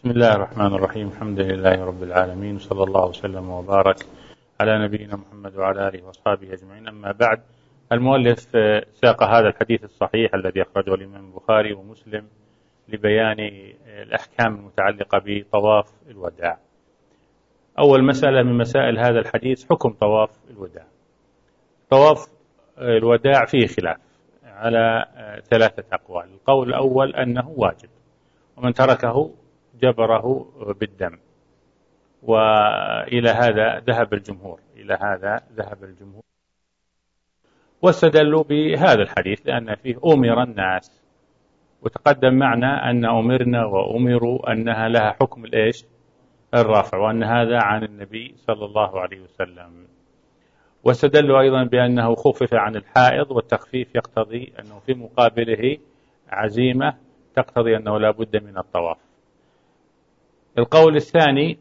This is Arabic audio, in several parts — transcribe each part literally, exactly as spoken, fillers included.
بسم الله الرحمن الرحيم. الحمد لله رب العالمين، صلى الله وسلم وبارك على نبينا محمد وعلى آله وأصحابه أجمعين. أما بعد، المؤلف ساق هذا الحديث الصحيح الذي أخرجه الإمام البخاري ومسلم لبيان الأحكام المتعلقة بطواف الوداع. أول مسألة من مسائل هذا الحديث حكم طواف الوداع. طواف الوداع فيه خلاف على ثلاثة أقوال. القول الأول أنه واجب، ومن تركه جبره بالدم، وإلى هذا ذهب الجمهور إلى هذا ذهب الجمهور واستدلوا بهذا الحديث لأن فيه أمر الناس، وتقدم معنا أن أمرنا وأمروا أنها لها حكم الإيش الرافع، وأن هذا عن النبي صلى الله عليه وسلم. واستدلوا أيضا بأنه خفف عن الحائض، والتخفيف يقتضي أنه في مقابله عزيمة تقتضي أنه لا بد من الطواف. القول الثاني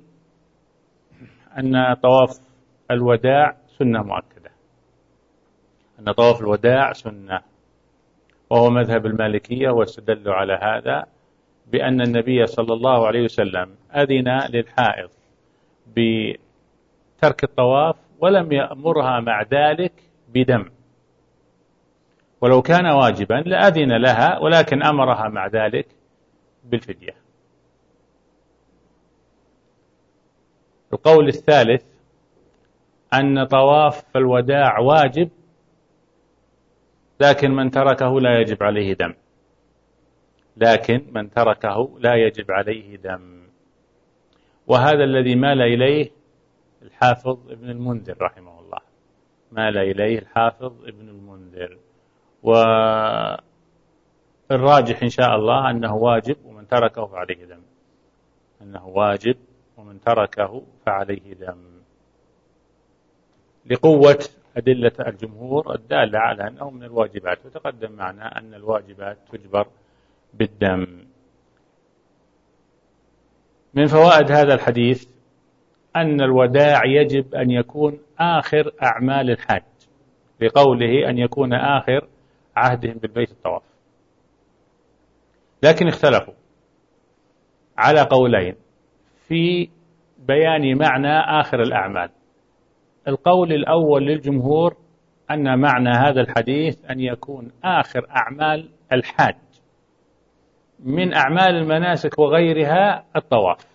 أن طواف الوداع سنة مؤكدة، أن طواف الوداع سنة، وهو مذهب المالكية. واستدلوا على هذا بأن النبي صلى الله عليه وسلم أذن للحائض بترك الطواف ولم يأمرها مع ذلك بدم، ولو كان واجبا لأذن لها، ولكن أمرها مع ذلك بالفدية. القول الثالث أن طواف الوداع واجب، لكن من تركه لا يجب عليه دم، لكن من تركه لا يجب عليه دم وهذا الذي مال إليه الحافظ ابن المنذر رحمه الله، مال إليه الحافظ ابن المنذر. والراجح إن شاء الله أنه واجب، ومن تركه فعليه دم، أنه واجب ومن تركه فعليه دم، لقوة أدلة الجمهور الدالة على أنه من الواجبات، وتقدم معنا أن الواجبات تجبر بالدم. من فوائد هذا الحديث أن الوداع يجب أن يكون آخر أعمال الحاج، بقوله أن يكون آخر عهدهم بالبيت الطواف. لكن اختلفوا على قولين في بيان معنى آخر الأعمال. القول الأول للجمهور أن معنى هذا الحديث أن يكون آخر أعمال الحاج من أعمال المناسك وغيرها الطواف،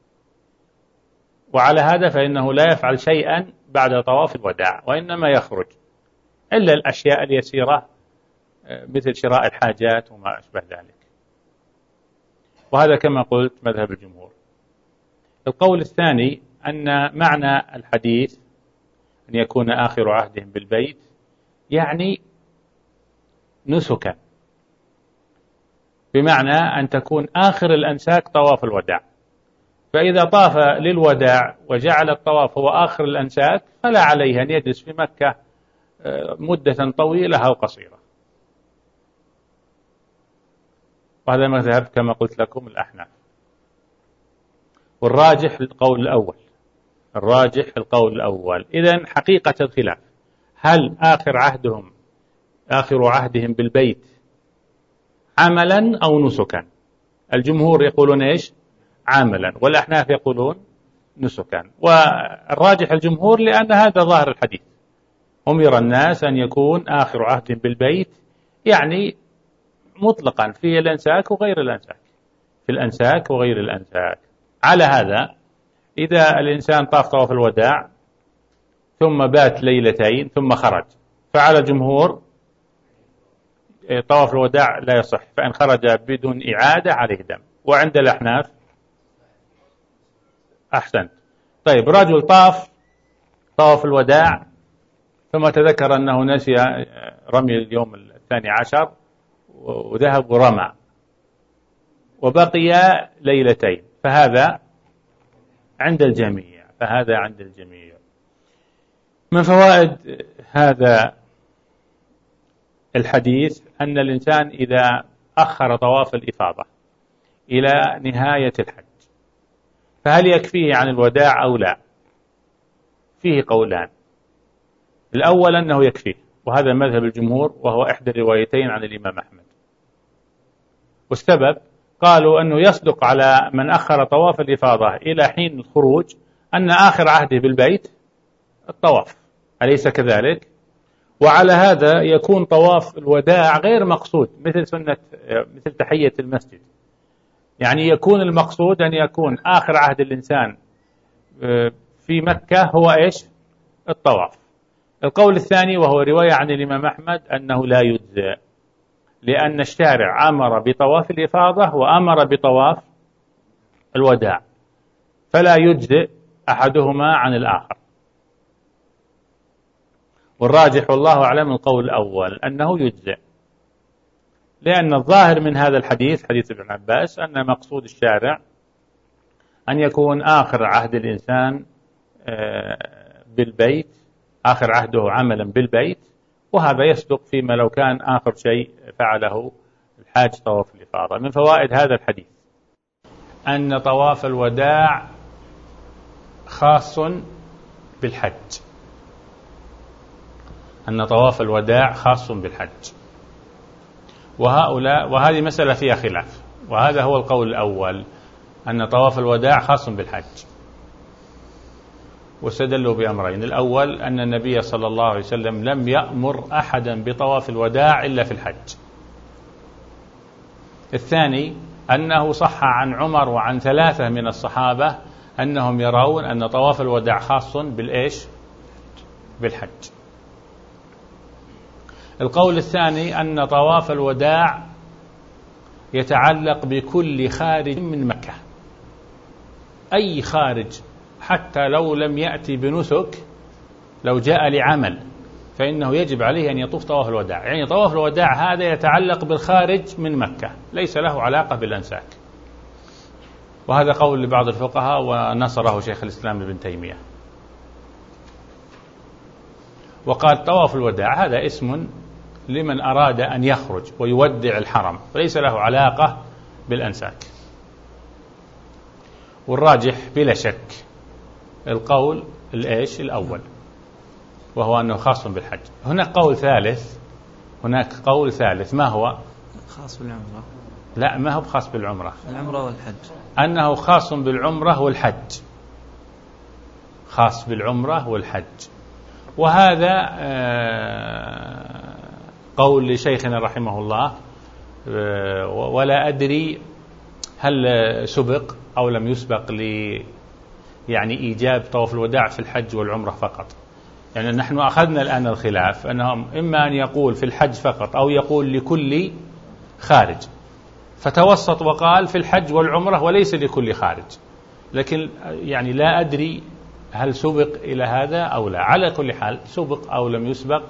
وعلى هذا فإنه لا يفعل شيئا بعد طواف الوداع، وإنما يخرج إلا الأشياء اليسيرة مثل شراء الحاجات وما أشبه ذلك، وهذا كما قلت مذهب الجمهور. القول الثاني أن معنى الحديث أن يكون آخر عهدهم بالبيت يعني نسكا، بمعنى أن تكون آخر الأنساك طواف الوداع، فإذا طاف للوداع وجعل الطواف هو آخر الأنساك فلا عليه أن يجلس في مكة مدة طويلة أو قصيرة، وهذا مذهب كما قلت لكم الأحناف. والراجح القول الأول، الراجح القول الأول. إذن حقيقة الخلاف هل آخر عهدهم آخر عهدهم بالبيت عملا أو نسكا؟ الجمهور يقولون إيش؟ عملا، والأحناف يقولون نسكا. والراجح الجمهور لأن هذا ظاهر الحديث، أمر الناس أن يكون آخر عهد بالبيت يعني مطلقا في الأنساك وغير الأنساك، في الأنساك وغير الأنساك. على هذا إذا الإنسان طاف طواف الوداع ثم بات ليلتين ثم خرج، فعلى الجمهور طواف الوداع لا يصح، فإن خرج بدون إعادة عليه دم. وعند الأحناف أحسنت. طيب، رجل طاف طواف الوداع ثم تذكر أنه نسي رمي اليوم الثاني عشر وذهب ورمى وبقي ليلتين، فهذا عند الجميع، فهذا عند الجميع. من فوائد هذا الحديث أن الإنسان إذا أخر طواف الإفاضة إلى نهاية الحج فهل يكفيه عن الوداع أو لا؟ فيه قولان. الأول أنه يكفيه، وهذا مذهب الجمهور، وهو إحدى الروايتين عن الإمام أحمد. والسبب قالوا أنه يصدق على من أخر طواف الإفاضة إلى حين الخروج أن آخر عهده بالبيت الطواف، أليس كذلك؟ وعلى هذا يكون طواف الوداع غير مقصود مثل سنة مثل تحية المسجد، يعني يكون المقصود أن يكون آخر عهد الإنسان في مكة هو إيش؟ الطواف. القول الثاني وهو رواية عن الإمام أحمد أنه لا يجزئ، لأن الشارع أمر بطواف الإفاضة وأمر بطواف الوداع، فلا يجزئ أحدهما عن الآخر. والراجح والله أعلم القول الأول أنه يجزئ، لأن الظاهر من هذا الحديث حديث ابن عباس أن مقصود الشارع أن يكون آخر عهد الإنسان بالبيت، آخر عهده عملا بالبيت، وهذا يصدق فيما لو كان آخر شيء فعله الحاج طواف الإفاضة. من فوائد هذا الحديث أن طواف الوداع خاص بالحج، أن طواف الوداع خاص بالحج، وهؤلاء وهذه مسألة فيها خلاف، وهذا هو القول الأول أن طواف الوداع خاص بالحج، واستدلوا بأمرين: الأول أن النبي صلى الله عليه وسلم لم يأمر أحدا بطواف الوداع إلا في الحج. الثاني أنه صح عن عمر وعن ثلاثة من الصحابة أنهم يرون أن طواف الوداع خاص بالإيش؟ بالحج. القول الثاني أن طواف الوداع يتعلق بكل خارج من مكة، أي خارج حتى لو لم يأتي بنسك، لو جاء لعمل فإنه يجب عليه أن يطوف طواف الوداع. يعني طواف الوداع هذا يتعلق بالخارج من مكة، ليس له علاقة بالأنساك، وهذا قول لبعض الفقهاء ونصره شيخ الإسلام ابن تيمية. وقال طواف الوداع هذا اسم لمن أراد أن يخرج ويودع الحرم، وليس له علاقة بالأنساك. والراجح بلا شك القول الإيش الأول، وهو أنه خاص بالحج. هناك قول ثالث، هناك قول ثالث ما هو؟ خاص بالعمرة. لا، ما هو خاص بالعمرة، العمرة والحج، أنه خاص بالعمرة والحج، خاص بالعمرة والحج. وهذا قول لشيخنا رحمه الله، ولا أدري هل سبق أو لم يسبق لي يعني إيجاب طواف الوداع في الحج والعمرة فقط. يعني نحن أخذنا الآن الخلاف أنهم إما أن يقول في الحج فقط أو يقول لكل خارج، فتوسط وقال في الحج والعمرة وليس لكل خارج. لكن يعني لا أدري هل سبق إلى هذا أو لا. على كل حال سبق أو لم يسبق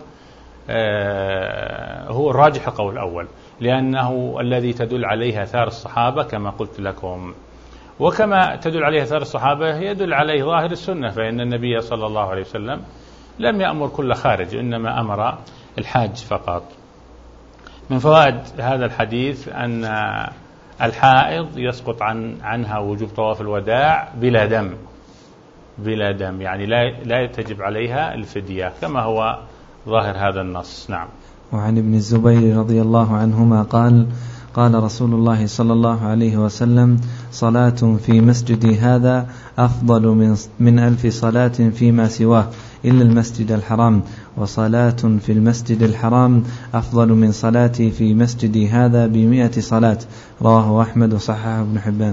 آه هو الراجح القول الأول، لأنه الذي تدل عليه آثار الصحابة كما قلت لكم، وكما تدل عليه آثار الصحابة يدل عليه ظاهر السنة، فإن النبي صلى الله عليه وسلم لم يأمر كل خارج، إنما أمر الحاج فقط. من فوائد هذا الحديث أن الحائض يسقط عن عنها وجوب طواف الوداع بلا دم، بلا دم يعني لا لا تجب عليها الفدية كما هو ظاهر هذا النص. نعم. وعن ابن الزبير رضي الله عنهما قال: قال رسول الله صلى الله عليه وسلم: صلاة في مسجدي هذا أفضل من, من ألف صلاة فيما سواه إلا المسجد الحرام، وصلاة في المسجد الحرام أفضل من صلاتي في مسجدي هذا بمئة صلاة. رواه أحمد وصححه ابن حبان.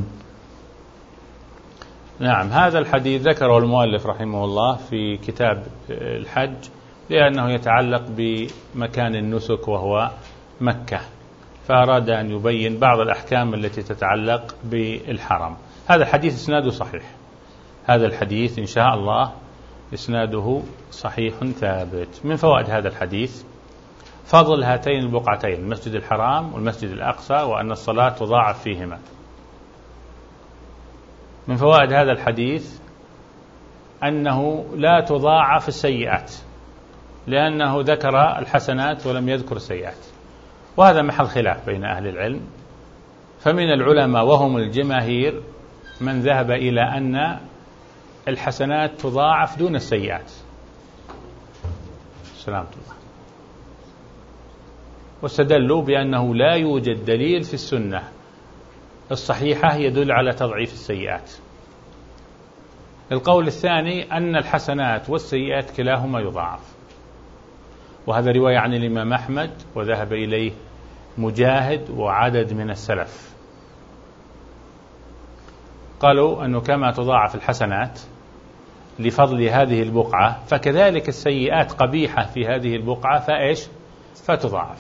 نعم، هذا الحديث ذكره المؤلف رحمه الله في كتاب الحج لأنه يتعلق بمكان النسك وهو مكة، فأراد أن يبين بعض الأحكام التي تتعلق بالحرم. هذا الحديث إسناده صحيح، هذا الحديث إن شاء الله إسناده صحيح ثابت. من فوائد هذا الحديث فضل هاتين البقعتين المسجد الحرام والمسجد الأقصى، وأن الصلاة تضاعف فيهما. من فوائد هذا الحديث أنه لا تضاعف السيئات، لأنه ذكر الحسنات ولم يذكر السيئات، وهذا محل خلاف بين أهل العلم. فمن العلماء وهم الجماهير من ذهب إلى أن الحسنات تضاعف دون السيئات، سلامة الله، واستدلوا بأنه لا يوجد دليل في السنة الصحيحة يدل على تضعيف السيئات. القول الثاني أن الحسنات والسيئات كلاهما يضاعف، وهذا رواية عن الإمام أحمد وذهب إليه مجاهد وعدد من السلف، قالوا أنه كما تضاعف الحسنات لفضل هذه البقعة فكذلك السيئات قبيحة في هذه البقعة فإيش فتضاعف.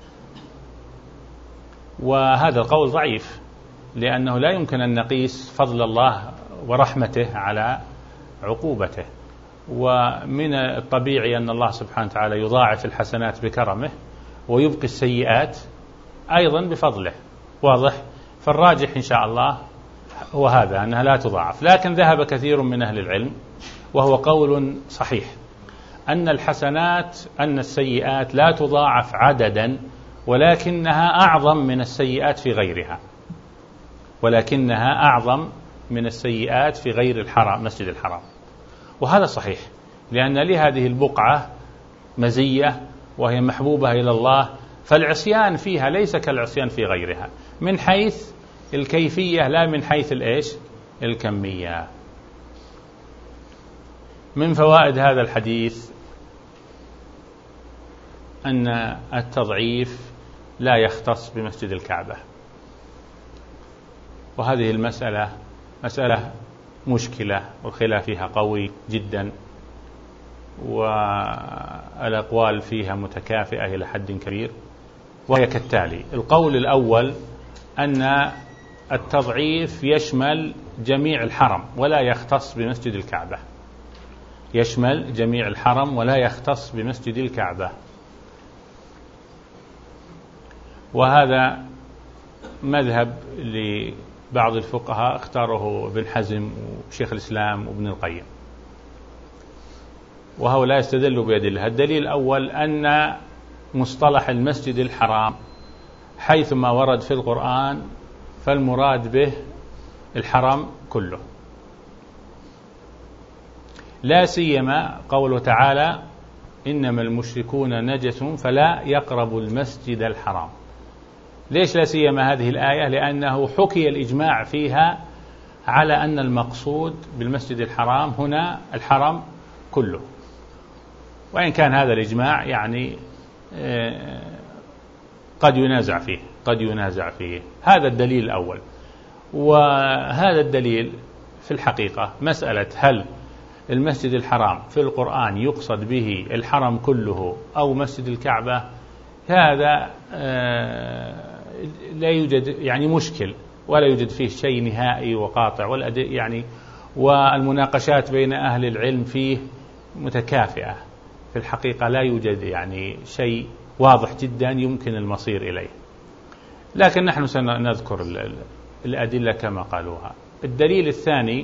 وهذا القول ضعيف، لأنه لا يمكن أن نقيس فضل الله ورحمته على عقوبته، ومن الطبيعي أن الله سبحانه وتعالى يضاعف الحسنات بكرمه ويبقي السيئات أيضا بفضله، واضح؟ فالراجح إن شاء الله هو هذا، أنها لا تضاعف. لكن ذهب كثير من أهل العلم وهو قول صحيح أن الحسنات أن السيئات لا تضاعف عددا، ولكنها أعظم من السيئات في غيرها، ولكنها أعظم من السيئات في غير الحرام مسجد الحرام. وهذا صحيح، لأن لهذه البقعة مزية وهي محبوبة إلى الله، فالعصيان فيها ليس كالعصيان في غيرها من حيث الكيفية لا من حيث الإيش الكمية. من فوائد هذا الحديث أن التضعيف لا يختص بمسجد الكعبة، وهذه المسألة مسألة مشكلة والخلاف فيها قوي جدا، والأقوال فيها متكافئة إلى حد كبير، وهي كالتالي: القول الأول أن التضعيف يشمل جميع الحرم ولا يختص بمسجد الكعبة، يشمل جميع الحرم ولا يختص بمسجد الكعبة، وهذا مذهب لبعض الفقهاء اختاره ابن حزم وشيخ الإسلام وابن القيم، وهؤلاء يستدلوا بأدلة. الدليل الأول أن مصطلح المسجد الحرام حيثما ورد في القرآن فالمراد به الحرم كله، لا سيما قوله تعالى: إنما المشركون نجس فلا يقربوا المسجد الحرام. ليش لا سيما هذه الآية؟ لأنه حكي الإجماع فيها على أن المقصود بالمسجد الحرام هنا الحرم كله، وإن كان هذا الإجماع يعني قد ينازع فيه قد ينازع فيه هذا الدليل الأول. وهذا الدليل في الحقيقة مسألة هل المسجد الحرام في القرآن يقصد به الحرم كله أو مسجد الكعبة، هذا لا يوجد يعني مشكل، ولا يوجد فيه شيء نهائي وقاطع، يعني والمناقشات بين أهل العلم فيه متكافئة. في الحقيقة لا يوجد يعني شيء واضح جدا يمكن المصير إليه، لكن نحن سنذكر الأدلة كما قالوها. الدليل الثاني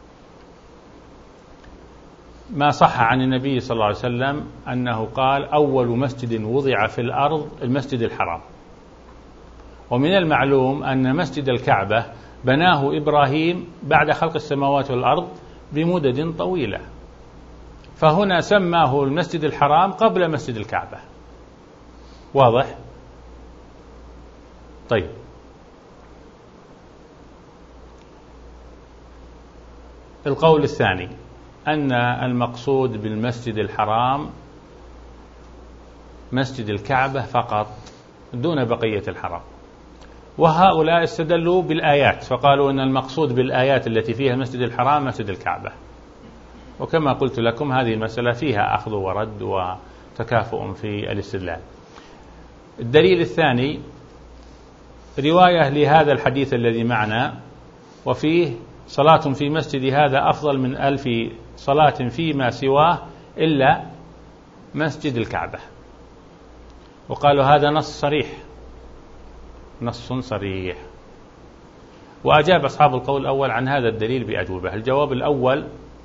ما صح عن النبي صلى الله عليه وسلم أنه قال: أول مسجد وضع في الأرض المسجد الحرام. ومن المعلوم أن مسجد الكعبة بناه إبراهيم بعد خلق السماوات والأرض بمدد طويلة، فهنا سماه المسجد الحرام قبل مسجد الكعبة، واضح؟ طيب، القول الثاني أن المقصود بالمسجد الحرام مسجد الكعبة فقط دون بقية الحرم، وهؤلاء استدلوا بالآيات فقالوا أن المقصود بالآيات التي فيها مسجد الحرام مسجد الكعبة، وكما قلت لكم هذه المسألة فيها أخذ ورد وتكافؤ في الاستدلال. الدليل الثاني رواية لهذا الحديث الذي معنا، وفيه: صلاة في مسجد هذا أفضل من ألف صلاة فيما سواه إلا مسجد الكعبة. وقالوا هذا نص صريح نص صريح وأجاب أصحاب القول الأول عن هذا الدليل بأجوبة. الجواب الأول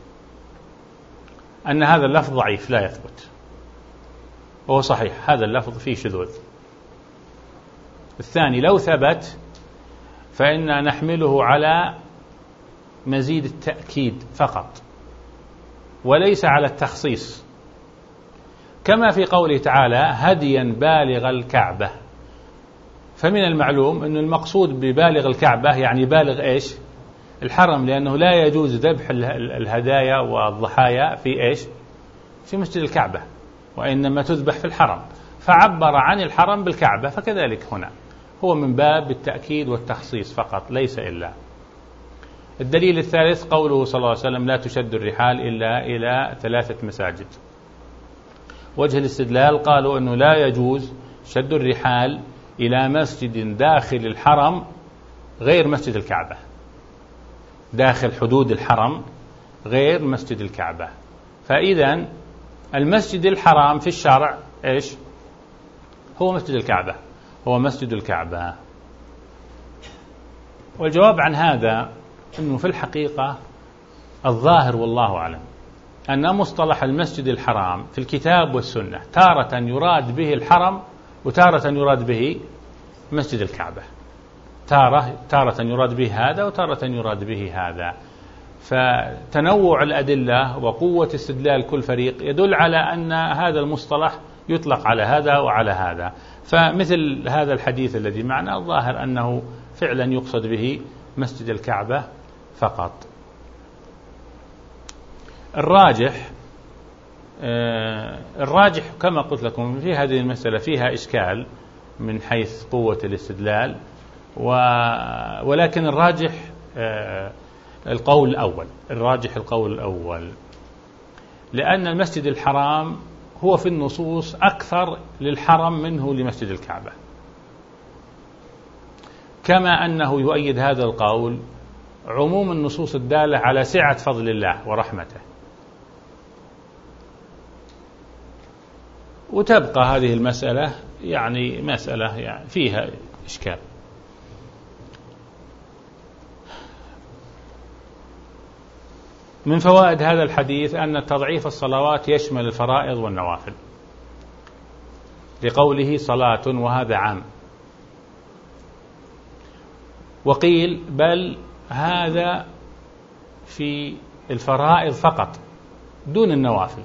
أن هذا اللفظ ضعيف لا يثبت، وهو صحيح هذا اللفظ فيه شذوذ. الثاني: لو ثبت فإن نحمله على مزيد التأكيد فقط وليس على التخصيص، كما في قوله تعالى: هديا بالغ الكعبة، فمن المعلوم أن المقصود ببالغ الكعبة يعني بالغ إيش؟ الحرم، لأنه لا يجوز ذبح الهدايا والضحايا في إيش؟ في مسجد الكعبة، وإنما تذبح في الحرم، فعبر عن الحرم بالكعبة، فكذلك هنا هو من باب التأكيد والتخصيص فقط ليس إلا. الدليل الثالث قوله صلى الله عليه وسلم لا تشد الرحال إلا إلى ثلاثة مساجد. وجه الاستدلال قالوا أنه لا يجوز شد الرحال إلى مسجد داخل الحرم غير مسجد الكعبة، داخل حدود الحرم غير مسجد الكعبة. فإذا المسجد الحرام في الشرع إيش؟ هو مسجد الكعبة، هو مسجد الكعبة. والجواب عن هذا أنه في الحقيقة الظاهر والله أعلم أن مصطلح المسجد الحرام في الكتاب والسنة تارة يراد به الحرم وتارة يراد به مسجد الكعبة، تارة تارة يراد به هذا وتارة يراد به هذا. فتنوع الأدلة وقوة استدلال كل فريق يدل على أن هذا المصطلح يطلق على هذا وعلى هذا. فمثل هذا الحديث الذي معنا الظاهر أنه فعلا يقصد به مسجد الكعبة فقط. الراجح الراجح كما قلت لكم في هذه المسألة فيها إشكال من حيث قوة الاستدلال، ولكن الراجح القول الأول، الراجح القول الأول، لأن المسجد الحرام هو في النصوص أكثر للحرم منه لمسجد الكعبة، كما أنه يؤيد هذا القول عموم النصوص الدالة على سعة فضل الله ورحمته. وتبقى هذه المسألة يعني مسألة يعني فيها إشكال. من فوائد هذا الحديث أن تضعيف الصلوات يشمل الفرائض والنوافل، لقوله صلاة وهذا عام. وقيل بل هذا في الفرائض فقط دون النوافل،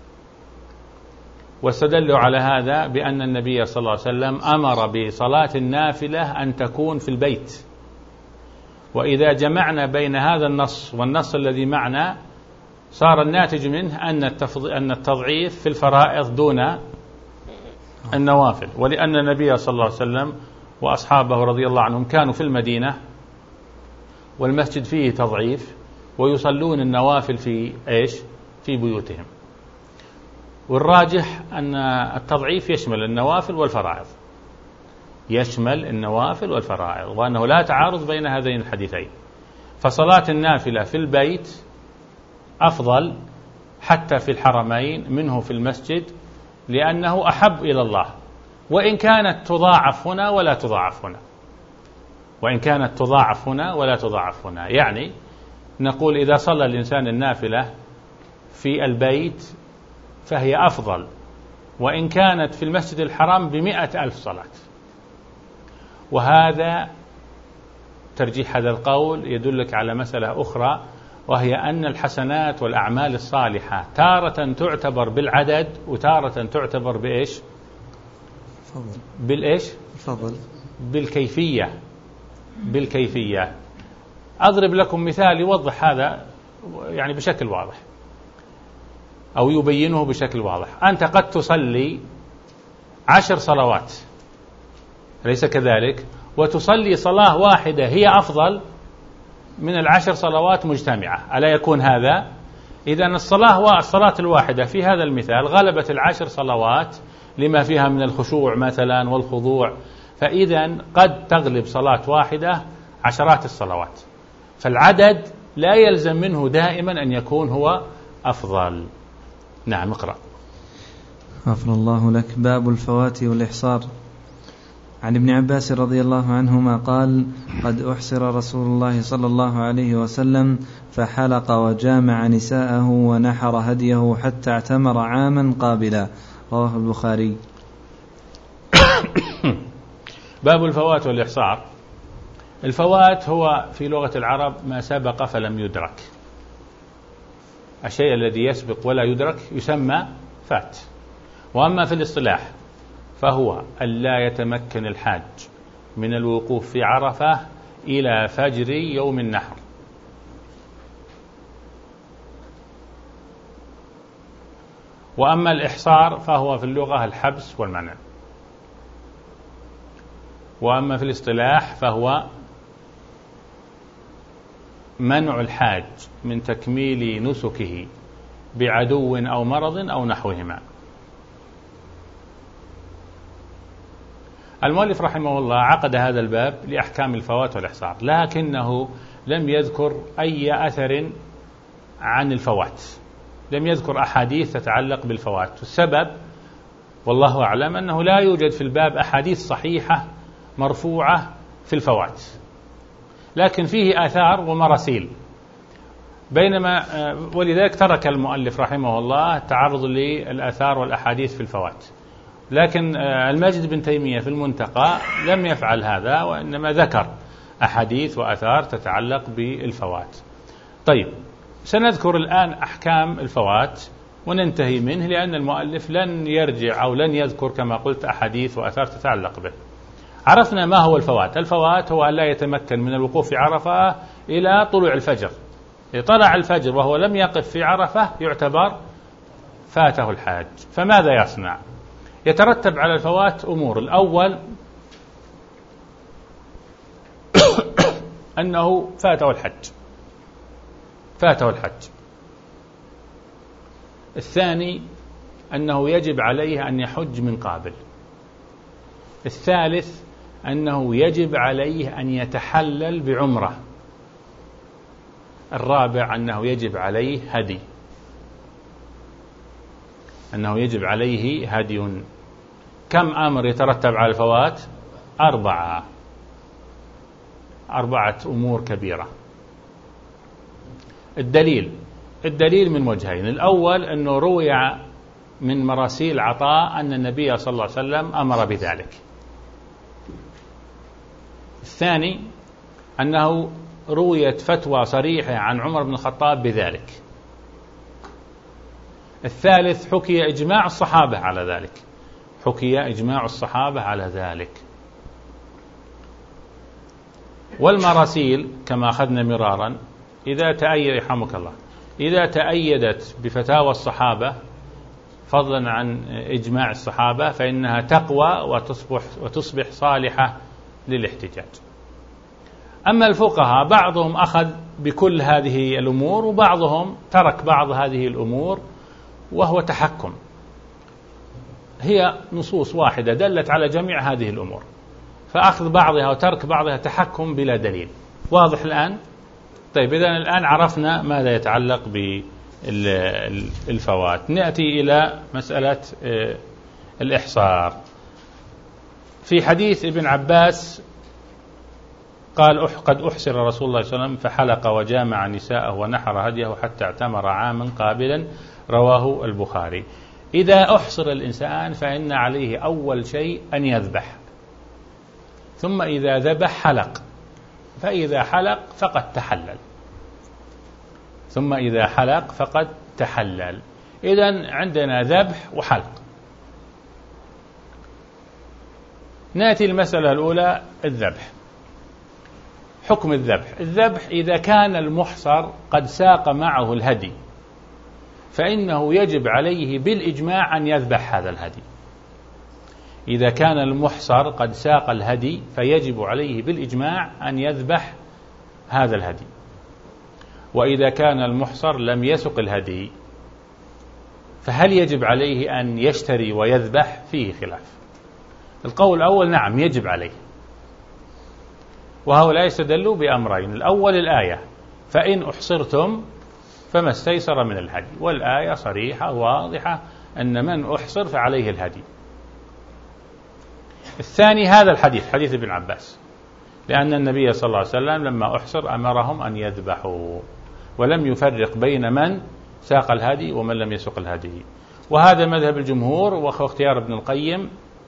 واستدلوا على هذا بأن النبي صلى الله عليه وسلم أمر بصلاة النافلة أن تكون في البيت. وإذا جمعنا بين هذا النص والنص الذي معنا صار الناتج منه أن التضعيف في الفرائض دون النوافل، ولأن النبي صلى الله عليه وسلم وأصحابه رضي الله عنهم كانوا في المدينة والمسجد فيه تضعيف ويصلون النوافل في إيش؟ في بيوتهم. والراجح أن التضعيف يشمل النوافل والفرائض، يشمل النوافل والفرائض، وأنه لا تعارض بين هذين الحديثين. فصلاة النافلة في البيت أفضل حتى في الحرمين منه في المسجد، لأنه أحب إلى الله، وإن كانت تضاعف هنا ولا تضاعف هنا، وإن كانت تضاعف هنا ولا تضاعف هنا. يعني نقول إذا صلى الإنسان النافلة في البيت فهي أفضل، وإن كانت في المسجد الحرام بمئة ألف صلاة. وهذا ترجيح هذا القول يدلك على مسألة أخرى، وهي أن الحسنات والأعمال الصالحة تارة تعتبر بالعدد وتارة تعتبر بإيش؟ فضل. بالإيش؟ فضل. بالكيفية. بالكيفية. أضرب لكم مثال يوضح هذا يعني بشكل واضح، أو يبينه بشكل واضح. أنت قد تصلي عشر صلوات، أليس كذلك؟ وتصلي صلاة واحدة هي أفضل من العشر صلوات مجتمعة، ألا يكون هذا؟ إذن الصلاة والصلاة الواحدة في هذا المثال غلبت العشر صلوات لما فيها من الخشوع مثلا والخضوع، فإذن قد تغلب صلاة واحدة عشرات الصلوات، فالعدد لا يلزم منه دائما أن يكون هو أفضل. نعم اقرأ. غفر الله لك. باب الفوات والإحصار. عن ابن عباس رضي الله عنهما قال قد أحصر رسول الله صلى الله عليه وسلم فحلق وجامع نساءه ونحر هديه حتى اعتمر عاما قابلا. رواه البخاري. باب الفوات والإحصار. الفوات هو في لغة العرب ما سبق فلم يدرك، الشيء الذي يسبق ولا يدرك يسمى فات. وأما في الاصطلاح فهو أن لا يتمكن الحاج من الوقوف في عرفة إلى فجر يوم النحر. وأما الإحصار فهو في اللغة الحبس والمنع، وأما في الاصطلاح فهو منع الحاج من تكميل نسكه بعدو أو مرض أو نحوهما. المؤلف رحمه الله عقد هذا الباب لأحكام الفوات والإحصار، لكنه لم يذكر أي أثر عن الفوات، لم يذكر أحاديث تتعلق بالفوات. والسبب والله أعلم أنه لا يوجد في الباب أحاديث صحيحة مرفوعة في الفوات، لكن فيه آثار ومراسيل. بينما ولذلك ترك المؤلف رحمه الله التعرض للآثار والأحاديث في الفوات. لكن المجد بن تيمية في المنتقى لم يفعل هذا، وإنما ذكر أحاديث وآثار تتعلق بالفوات. طيب، سنذكر الآن أحكام الفوات وننتهي منه، لأن المؤلف لن يرجع أو لن يذكر كما قلت أحاديث وآثار تتعلق به. عرفنا ما هو الفوات. الفوات هو أن لا يتمكن من الوقوف في عرفة إلى طلوع الفجر. إذا طلع الفجر وهو لم يقف في عرفة يعتبر فاته الحاج. فماذا يصنع؟ يترتب على الفوات أمور. الأول أنه فاته الحج، فاته الحج. الثاني أنه يجب عليه أن يحج من قابل. الثالث أنه يجب عليه أن يتحلل بعمرة. الرابع أنه يجب عليه هدي، أنه يجب عليه هدي. كم أمر يترتب على الفوات؟ أربعة أربعة أمور كبيرة. الدليل الدليل من وجهين. الأول أنه روي من مراسيل عطاء أن النبي صلى الله عليه وسلم أمر بذلك. الثاني أنه رويت فتوى صريحة عن عمر بن الخطاب بذلك. الثالث حكي إجماع الصحابة على ذلك، حكي إجماع الصحابة على ذلك. والمراسيل كما أخذنا مرارا إذا تأيد رحمك الله إذا تأيدت بفتاوى الصحابة فضلا عن إجماع الصحابة فإنها تقوى وتصبح, وتصبح صالحة للاحتجاج. أما الفقهاء بعضهم أخذ بكل هذه الأمور وبعضهم ترك بعض هذه الأمور، وهو تحكم. هي نصوص واحدة دلت على جميع هذه الأمور، فأخذ بعضها وترك بعضها تحكم بلا دليل. واضح الآن؟ طيب، إذن الآن عرفنا ماذا يتعلق بالفوات. نأتي إلى مسألة الإحصار. في حديث ابن عباس قال قد أحسر رسول الله صلى الله عليه وسلم فحلق وجامع نساءه ونحر هديه حتى اعتمر عاما قابلا، رواه البخاري. إذا أحصر الإنسان فإن عليه أول شيء أن يذبح، ثم إذا ذبح حلق، فإذا حلق فقد تحلل، ثم إذا حلق فقد تحلل. إذن عندنا ذبح وحلق. نأتي المسألة الأولى، الذبح. حكم الذبح. الذبح إذا كان المحصر قد ساق معه الهدي فإنه يجب عليه بالإجماع أن يذبح هذا الهدي. إذا كان المحصر قد ساق الهدي فيجب عليه بالإجماع أن يذبح هذا الهدي. وإذا كان المحصر لم يسق الهدي فهل يجب عليه أن يشتري ويذبح؟ فيه خلاف. القول الأول نعم يجب عليه، وهؤلاء يستدلوا بأمرين. الأول الآية فإن أحصرتم فما استيسر من الهدي، والآية صريحة واضحة أن من أحصر فعليه الهدي. الثاني هذا الحديث، حديث ابن عباس، لأن النبي صلى الله عليه وسلم لما أحصر أمرهم أن يذبحوا، ولم يفرق بين من ساق الهدي ومن لم يسق الهدي. وهذا مذهب الجمهور واختيار ابن القيم.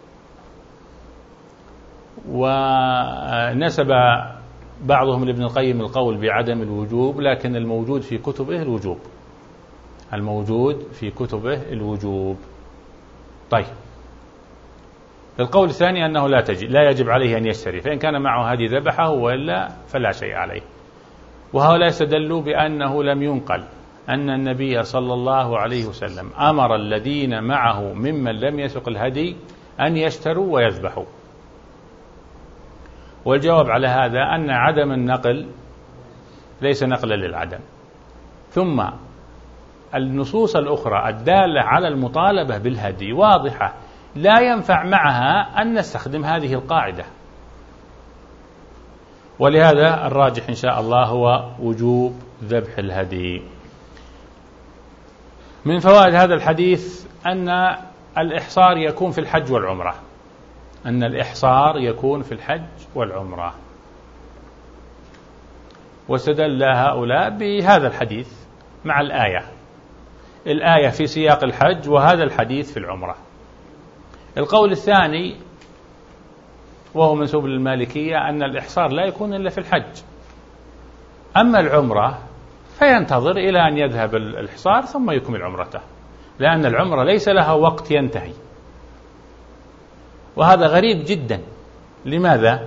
ونسب بعضهم لابن القيم القول بعدم الوجوب، لكن الموجود في كتبه الوجوب، الموجود في كتبه الوجوب. طيب، القول الثاني أنه لا تجب لا يجب عليه أن يشتري، فإن كان معه هدي ذبحه وإلا فلا شيء عليه. وهؤلاء استدلوا بأنه لم ينقل أن النبي صلى الله عليه وسلم أمر الذين معه ممن لم يسق الهدي أن يشتروا ويذبحوا. والجواب على هذا أن عدم النقل ليس نقلا للعدم. ثم النصوص الأخرى الدالة على المطالبة بالهدي واضحة، لا ينفع معها أن نستخدم هذه القاعدة. ولهذا الراجح إن شاء الله هو وجوب ذبح الهدي. من فوائد هذا الحديث أن الإحصار يكون في الحج والعمرة، أن الإحصار يكون في الحج والعمرة. واستدل هؤلاء بهذا الحديث مع الآية، الآية في سياق الحج وهذا الحديث في العمرة. القول الثاني وهو منسوب للمالكية أن الإحصار لا يكون إلا في الحج، أما العمرة فينتظر إلى أن يذهب الإحصار ثم يكمل عمرته، لأن العمرة ليس لها وقت ينتهي. وهذا غريب جدا. لماذا؟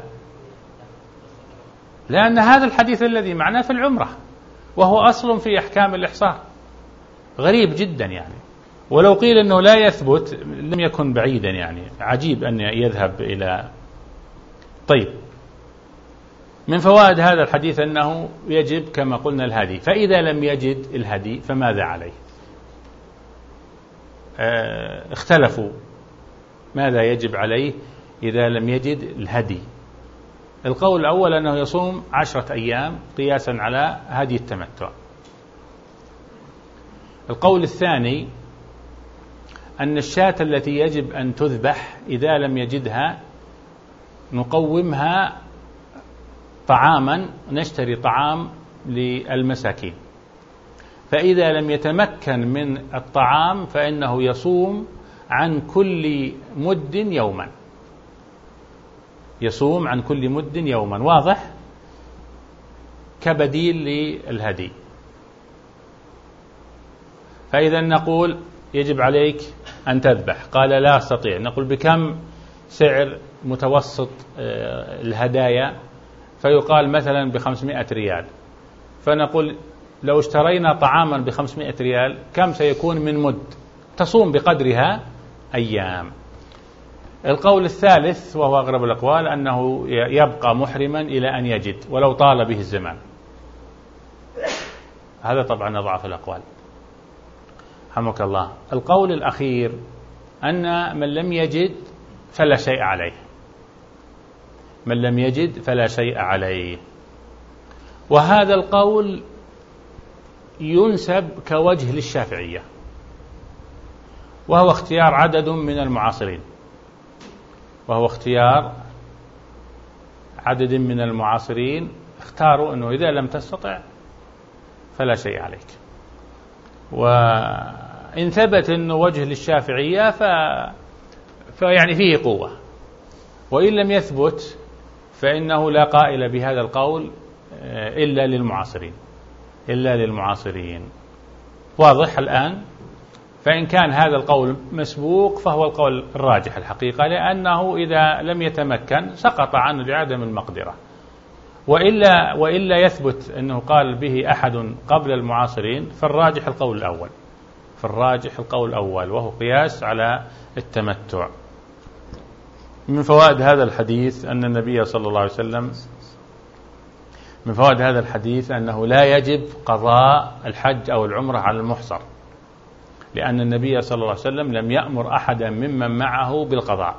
لأن هذا الحديث الذي معنا في العمرة وهو أصل في أحكام الإحصار، غريب جدا يعني. ولو قيل أنه لا يثبت لم يكن بعيدا، يعني عجيب أن يذهب إلى. طيب، من فوائد هذا الحديث أنه يجب كما قلنا الهدي، فإذا لم يجد الهدي فماذا عليه؟ اه اختلفوا ماذا يجب عليه إذا لم يجد الهدي. القول الأول أنه يصوم عشرة أيام قياسا على هدي التمتع. القول الثاني أن الشاة التي يجب أن تذبح إذا لم يجدها نقومها طعاما، نشتري طعام للمساكين، فإذا لم يتمكن من الطعام فإنه يصوم عن كل مد يوما، يصوم عن كل مد يوما. واضح؟ كبديل للهدي. فإذا نقول يجب عليك أن تذبح، قال لا أستطيع، نقول بكم سعر متوسط الهدايا؟ فيقال مثلا بخمسمائة ريال، فنقول لو اشترينا طعاما بخمسمائة ريال كم سيكون من مد؟ تصوم بقدرها أيام. القول الثالث وهو أغرب الأقوال أنه يبقى محرما إلى أن يجد ولو طال به الزمان. هذا طبعا أضعف الأقوال، رحمك الله. القول الأخير أن من لم يجد فلا شيء عليه، من لم يجد فلا شيء عليه. وهذا القول ينسب كوجه للشافعية، وهو اختيار عدد من المعاصرين، وهو اختيار عدد من المعاصرين اختاروا أنه إذا لم تستطع فلا شيء عليك. وإن ثبت أنه وجه للشافعية ف... فيعني فيه قوة، وإن لم يثبت فإنه لا قائل بهذا القول إلا للمعاصرين، إلا للمعاصرين. واضح الآن؟ فإن كان هذا القول مسبوق فهو القول الراجح الحقيقة، لأنه إذا لم يتمكن سقط عنه لعدم المقدرة. وإلا, وإلا يثبت أنه قال به أحد قبل المعاصرين، فالراجح القول الأول، فالراجح القول الأول وهو قياس على التمتع. من فوائد هذا الحديث أن النبي صلى الله عليه وسلم من فوائد هذا الحديث أنه لا يجب قضاء الحج أو العمرة على المحصر، لأن النبي صلى الله عليه وسلم لم يأمر أحدا ممن معه بالقضاء.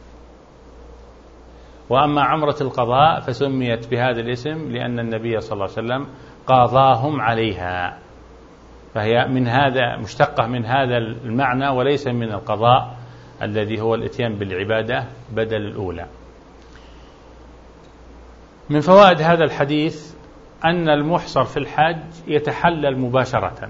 وأما عمرة القضاء فسميت بهذا الاسم لأن النبي صلى الله عليه وسلم قاضاهم عليها، فهي من هذا مشتقة من هذا المعنى وليس من القضاء الذي هو الاتيان بالعبادة بدل الأولى. من فوائد هذا الحديث أن المحصر في الحج يتحلل مباشرة،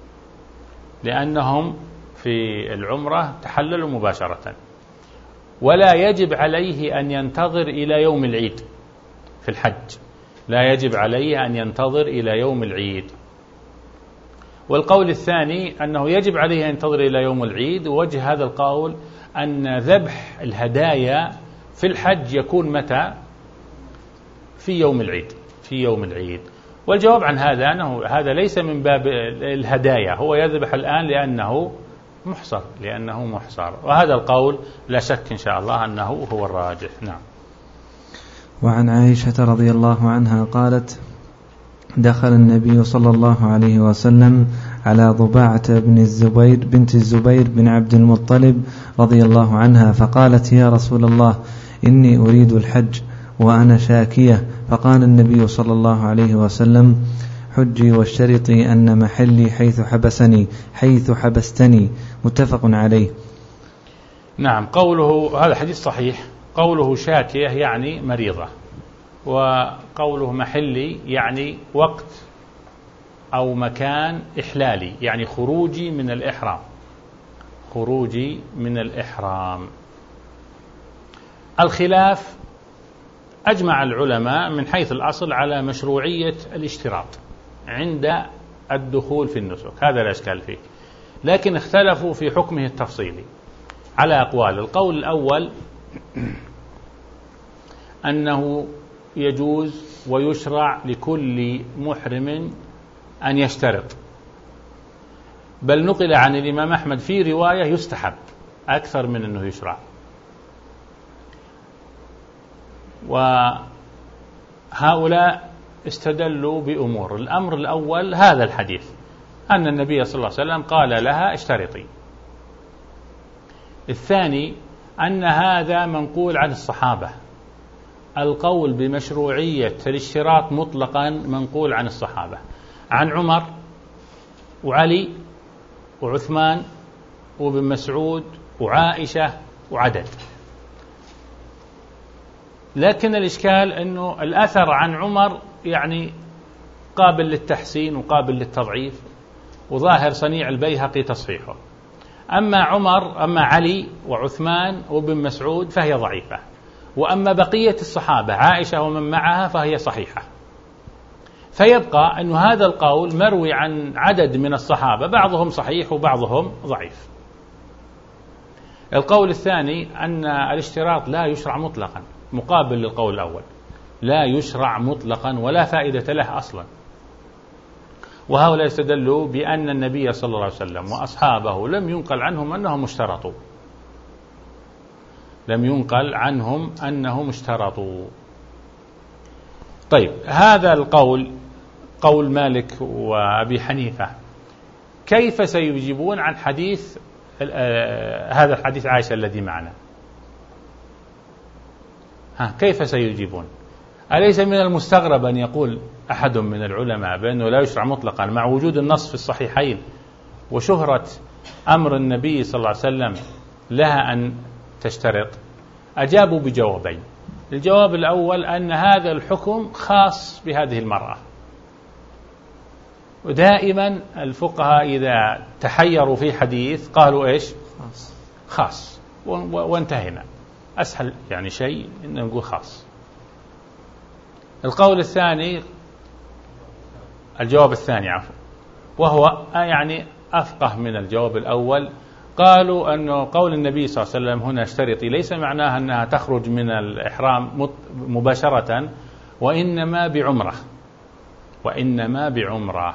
لأنهم في العمرة تحللوا مباشرة، ولا يجب عليه أن ينتظر إلى يوم العيد. في الحج لا يجب عليه أن ينتظر إلى يوم العيد. والقول الثاني أنه يجب عليه أن ينتظر إلى يوم العيد، ووجه هذا القول أن ذبح الهدايا في الحج يكون متى؟ في يوم العيد، في يوم العيد. والجواب عن هذا أنه هذا ليس من باب الهدايا، هو يذبح الآن لأنه محصر، لأنه محصر. وهذا القول لا شك إن شاء الله أنه هو الراجح. نعم. وعن عائشة رضي الله عنها قالت: دخل النبي صلى الله عليه وسلم على ضباعة بن الزبير بنت الزبير بن عبد المطلب رضي الله عنها فقالت: يا رسول الله، إني أريد الحج وأنا شاكية. فقال النبي صلى الله عليه وسلم: حجي واشترطي أن محلي حيث حبسني حيث حبستني. متفق عليه. نعم. قوله هذا حديث صحيح. قوله شاكية يعني مريضة، وقوله محلي يعني وقت أو مكان إحلالي، يعني خروجي من الإحرام، خروجي من الإحرام. الخلاف أجمع العلماء من حيث الأصل على مشروعية الاشتراط عند الدخول في النسك، هذا لا إشكال فيه، لكن اختلفوا في حكمه التفصيلي على أقوال. القول الأول أنه يجوز ويشرع لكل محرم أن يشترط، بل نقل عن الإمام أحمد في رواية يستحب أكثر من أنه يشرع. وهؤلاء استدلوا بأمور. الأمر الأول هذا الحديث، أن النبي صلى الله عليه وسلم قال لها اشترطي. الثاني أن هذا منقول عن الصحابة، القول بمشروعية الاشتراط مطلقا منقول عن الصحابة، عن عمر وعلي وعثمان وابن مسعود وعائشة وعدد. لكن الإشكال أنه الأثر عن عمر يعني قابل للتحسين وقابل للتضعيف، وظاهر صنيع البيهقي تصحيحه. أما عمر أما علي وعثمان وابن مسعود فهي ضعيفة، وأما بقية الصحابة عائشة ومن معها فهي صحيحة. فيبقى أن هذا القول مروي عن عدد من الصحابة، بعضهم صحيح وبعضهم ضعيف. القول الثاني أن الاشتراط لا يشرع مطلقا، مقابل للقول الأول، لا يشرع مطلقا ولا فائدة له أصلا. وهؤلاء استدلوا بأن النبي صلى الله عليه وسلم وأصحابه لم ينقل عنهم أنهم اشترطوا، لم ينقل عنهم أنهم اشترطوا. طيب، هذا القول قول مالك وأبي حنيفة، كيف سيجيبون عن حديث هذا الحديث عائشة الذي معنا؟ ها كيف سيجيبون؟ أليس من المستغرب أن يقول أحد من العلماء بأنه لا يشرع مطلقا مع وجود النص في الصحيحين وشهرة أمر النبي صلى الله عليه وسلم لها أن تشترط؟ أجابوا بجوابين. الجواب الأول أن هذا الحكم خاص بهذه المرأة، ودائما الفقهاء إذا تحيروا في حديث قالوا إيش؟ خاص, خاص. وانتهينا. أسهل يعني شيء إن نقول خاص. القول الثاني، الجواب الثاني عفوا، وهو يعني أفقه من الجواب الأول، قالوا أنه قول النبي صلى الله عليه وسلم هنا اشترطي ليس معناها أنها تخرج من الإحرام مباشرة، وإنما بعمرة، وإنما بعمرة.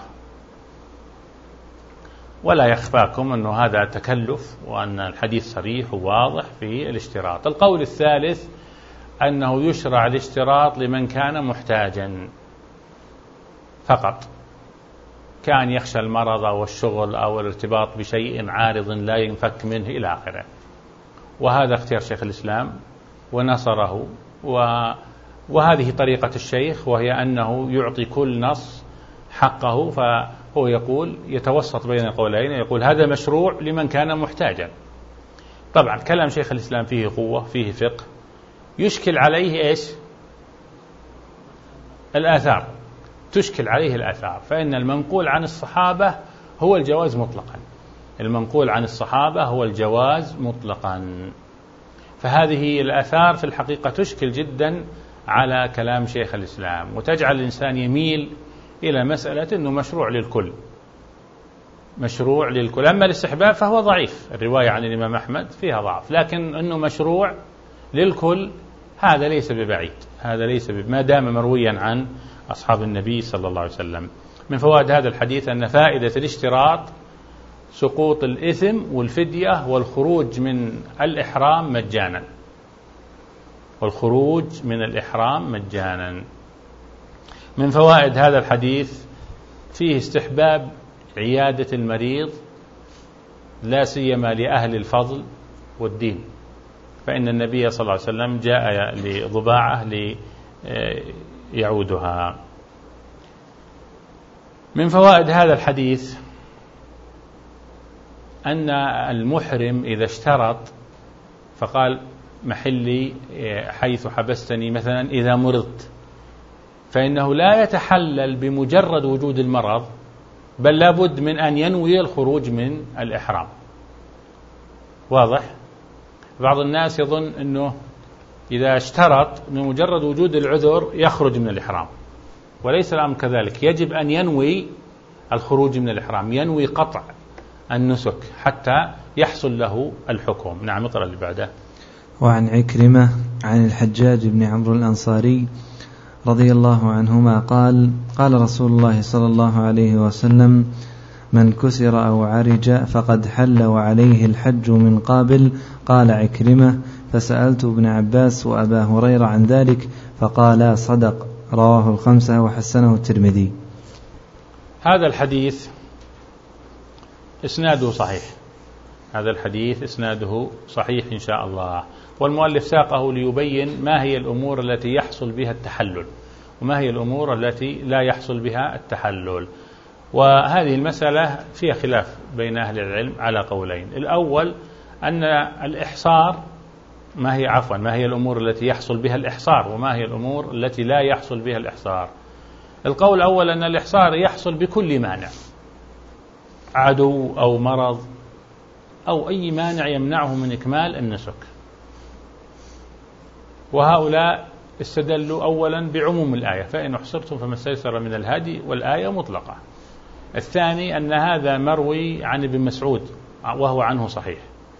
ولا يخفاكم أنه هذا تكلف، وأن الحديث صريح وواضح في الاشتراط. القول الثالث أنه يشرع الاشتراط لمن كان محتاجا فقط، كان يخشى المرض أو الشغل أو الارتباط بشيء عارض لا ينفك منه إلى آخره. وهذا اختيار شيخ الإسلام ونصره، وهذه طريقة الشيخ، وهي أنه يعطي كل نص حقه. فهو يقول يتوسط بين القولين، يقول هذا مشروع لمن كان محتاجا. طبعا كلام شيخ الإسلام فيه قوة، فيه فقه، يشكل عليه إيش؟ الآثار، تشكل عليه الآثار. فإن المنقول عن الصحابة هو الجواز مطلقا، المنقول عن الصحابة هو الجواز مطلقا. فهذه الآثار في الحقيقة تشكل جدا على كلام شيخ الإسلام، وتجعل الإنسان يميل إلى مسألة أنه مشروع للكل. مشروع للكل. أما الاستحباب فهو ضعيف، الرواية عن الإمام أحمد فيها ضعف، لكن أنه مشروع للكل هذا ليس ببعيد، هذا ليس ببعيد ما دام مرويا عن أصحاب النبي صلى الله عليه وسلم. من فوائد هذا الحديث أن فائدة الاشتراط سقوط الإثم والفدية والخروج من الإحرام مجانا، والخروج من الإحرام مجانا. من فوائد هذا الحديث فيه استحباب عيادة المريض، لا سيما لأهل الفضل والدين، فإن النبي صلى الله عليه وسلم جاء لضباعة ليعودها. من فوائد هذا الحديث أن المحرم إذا اشترط فقال محلي حيث حبستني مثلا إذا مرضت، فإنه لا يتحلل بمجرد وجود المرض، بل لابد من أن ينوي الخروج من الإحرام. واضح؟ بعض الناس يظن أنه إذا اشترط من مجرد وجود العذر يخرج من الإحرام، وليس الأمر كذلك. يجب أن ينوي الخروج من الإحرام، ينوي قطع النسك حتى يحصل له الحكم. نعم، اقرأ اللي بعده. وعن عكرمة عن الحجاج بن عمرو الأنصاري رضي الله عنهما قال قال رسول الله صلى الله عليه وسلم: من كسر أو عرج فقد حل وعليه الحج من قابل. قال عكرمة: فسألت ابن عباس وأبا هريرة عن ذلك فقالا صدق. رواه الخمسة وحسنه الترمذي. هذا الحديث إسناده صحيح، هذا الحديث إسناده صحيح إن شاء الله، والمؤلف ساقه ليبين ما هي الأمور التي يحصل بها التحلل وما هي الأمور التي لا يحصل بها التحلل. وهذه المسألة فيها خلاف بين أهل العلم على قولين. الأول أن الإحصار ما هي عفوا ما هي الأمور التي يحصل بها الإحصار وما هي الأمور التي لا يحصل بها الإحصار. القول الأول أن الإحصار يحصل بكل مانع، عدو أو مرض أو أي مانع يمنعه من إكمال النسك، وهؤلاء استدلوا أولا بعموم الآية: فإن أحصرتم فما استيسر من الهدي، والآية مطلقة. الثاني أن هذا مروي عن ابن مسعود وهو عنه صحيح.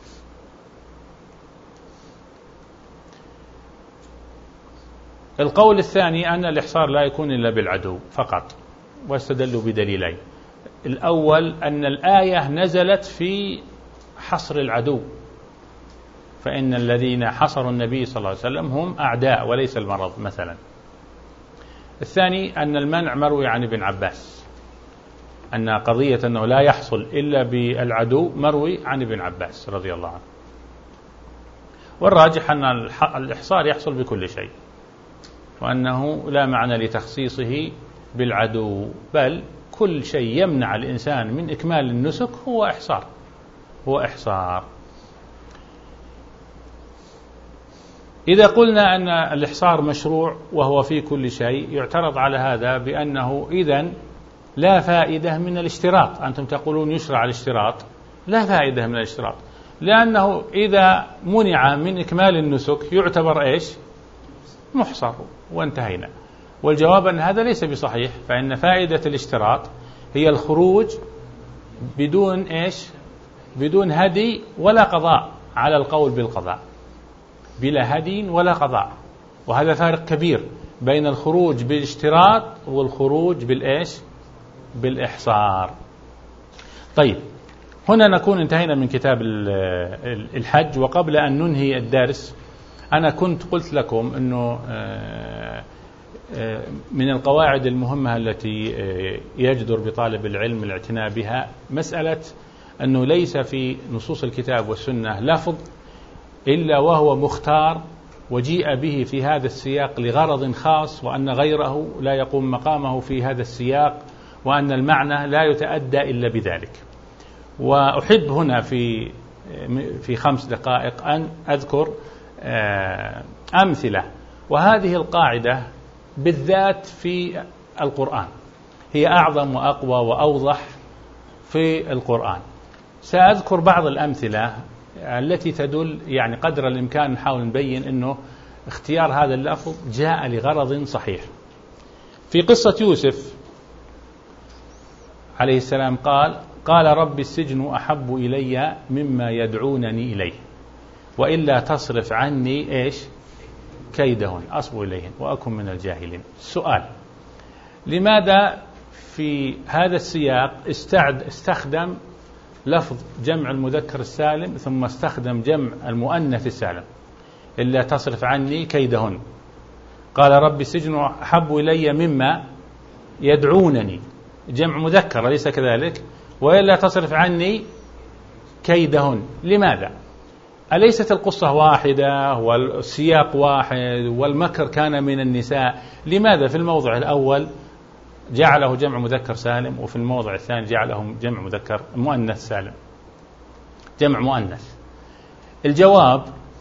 القول الثاني أن الإحصار لا يكون إلا بالعدو فقط، واستدلوا بدليلين. الأول أن الآية نزلت في حصر العدو، فإن الذين حصروا النبي صلى الله عليه وسلم هم أعداء وليس المرض مثلا. الثاني أن المنع مروي عن ابن عباس، أن قضية أنه لا يحصل إلا بالعدو مروي عن ابن عباس رضي الله عنه. والراجح أن الإحصار يحصل بكل شيء، وأنه لا معنى لتخصيصه بالعدو، بل كل شيء يمنع الإنسان من إكمال النسك هو إحصار هو إحصار. إذا قلنا أن الإحصار مشروع وهو في كل شيء، يعترض على هذا بأنه إذن لا فائدة من الاشتراط. أنتم تقولون يشرع الاشتراط، لا فائدة من الاشتراط، لأنه إذا منع من إكمال النسك يعتبر إيش؟ محصر، وانتهينا. والجواب أن هذا ليس بصحيح، فإن فائدة الاشتراط هي الخروج بدون إيش؟ بدون هدي ولا قضاء، على القول بالقضاء، بلا هدي ولا قضاء. وهذا فارق كبير بين الخروج بالاشتراط والخروج بالإيش؟ بالإحصار. طيب، هنا نكون انتهينا من كتاب الحج. وقبل أن ننهي الدرس، أنا كنت قلت لكم أنه من القواعد المهمة التي يجدر بطالب العلم الاعتناء بها مسألة أنه ليس في نصوص الكتاب والسنة لفظ إلا وهو مختار وجيء به في هذا السياق لغرض خاص، وأن غيره لا يقوم مقامه في هذا السياق، وأن المعنى لا يتأدى إلا بذلك. وأحب هنا في في خمس دقائق أن أذكر أمثلة، وهذه القاعدة بالذات في القرآن هي أعظم وأقوى وأوضح في القرآن. سأذكر بعض الأمثلة التي تدل، يعني قدر الإمكان نحاول نبين أنه اختيار هذا اللفظ جاء لغرض صحيح. في قصة يوسف عليه السلام قال قال رب السجن أحب إلي مما يدعونني إليه وإلا تصرف عني إيش كيدهن أصب إليهن وأكن من الجاهلين. السؤال: لماذا في هذا السياق استعد استخدم لفظ جمع المذكر السالم ثم استخدم جمع المؤنث السالم؟ إلا تصرف عني كيدهن. قال رب السجن أحب إلي مما يدعونني، جمع مذكر أليس كذلك؟ وإلا تصرف عني كيدهن. لماذا؟ أليست القصة واحدة والسياق واحد والمكر كان من النساء؟ لماذا في الموضع الأول جعله جمع مذكر سالم وفي الموضع الثاني جعله جمع مذكر مؤنث سالم، جمع مؤنث؟ الجواب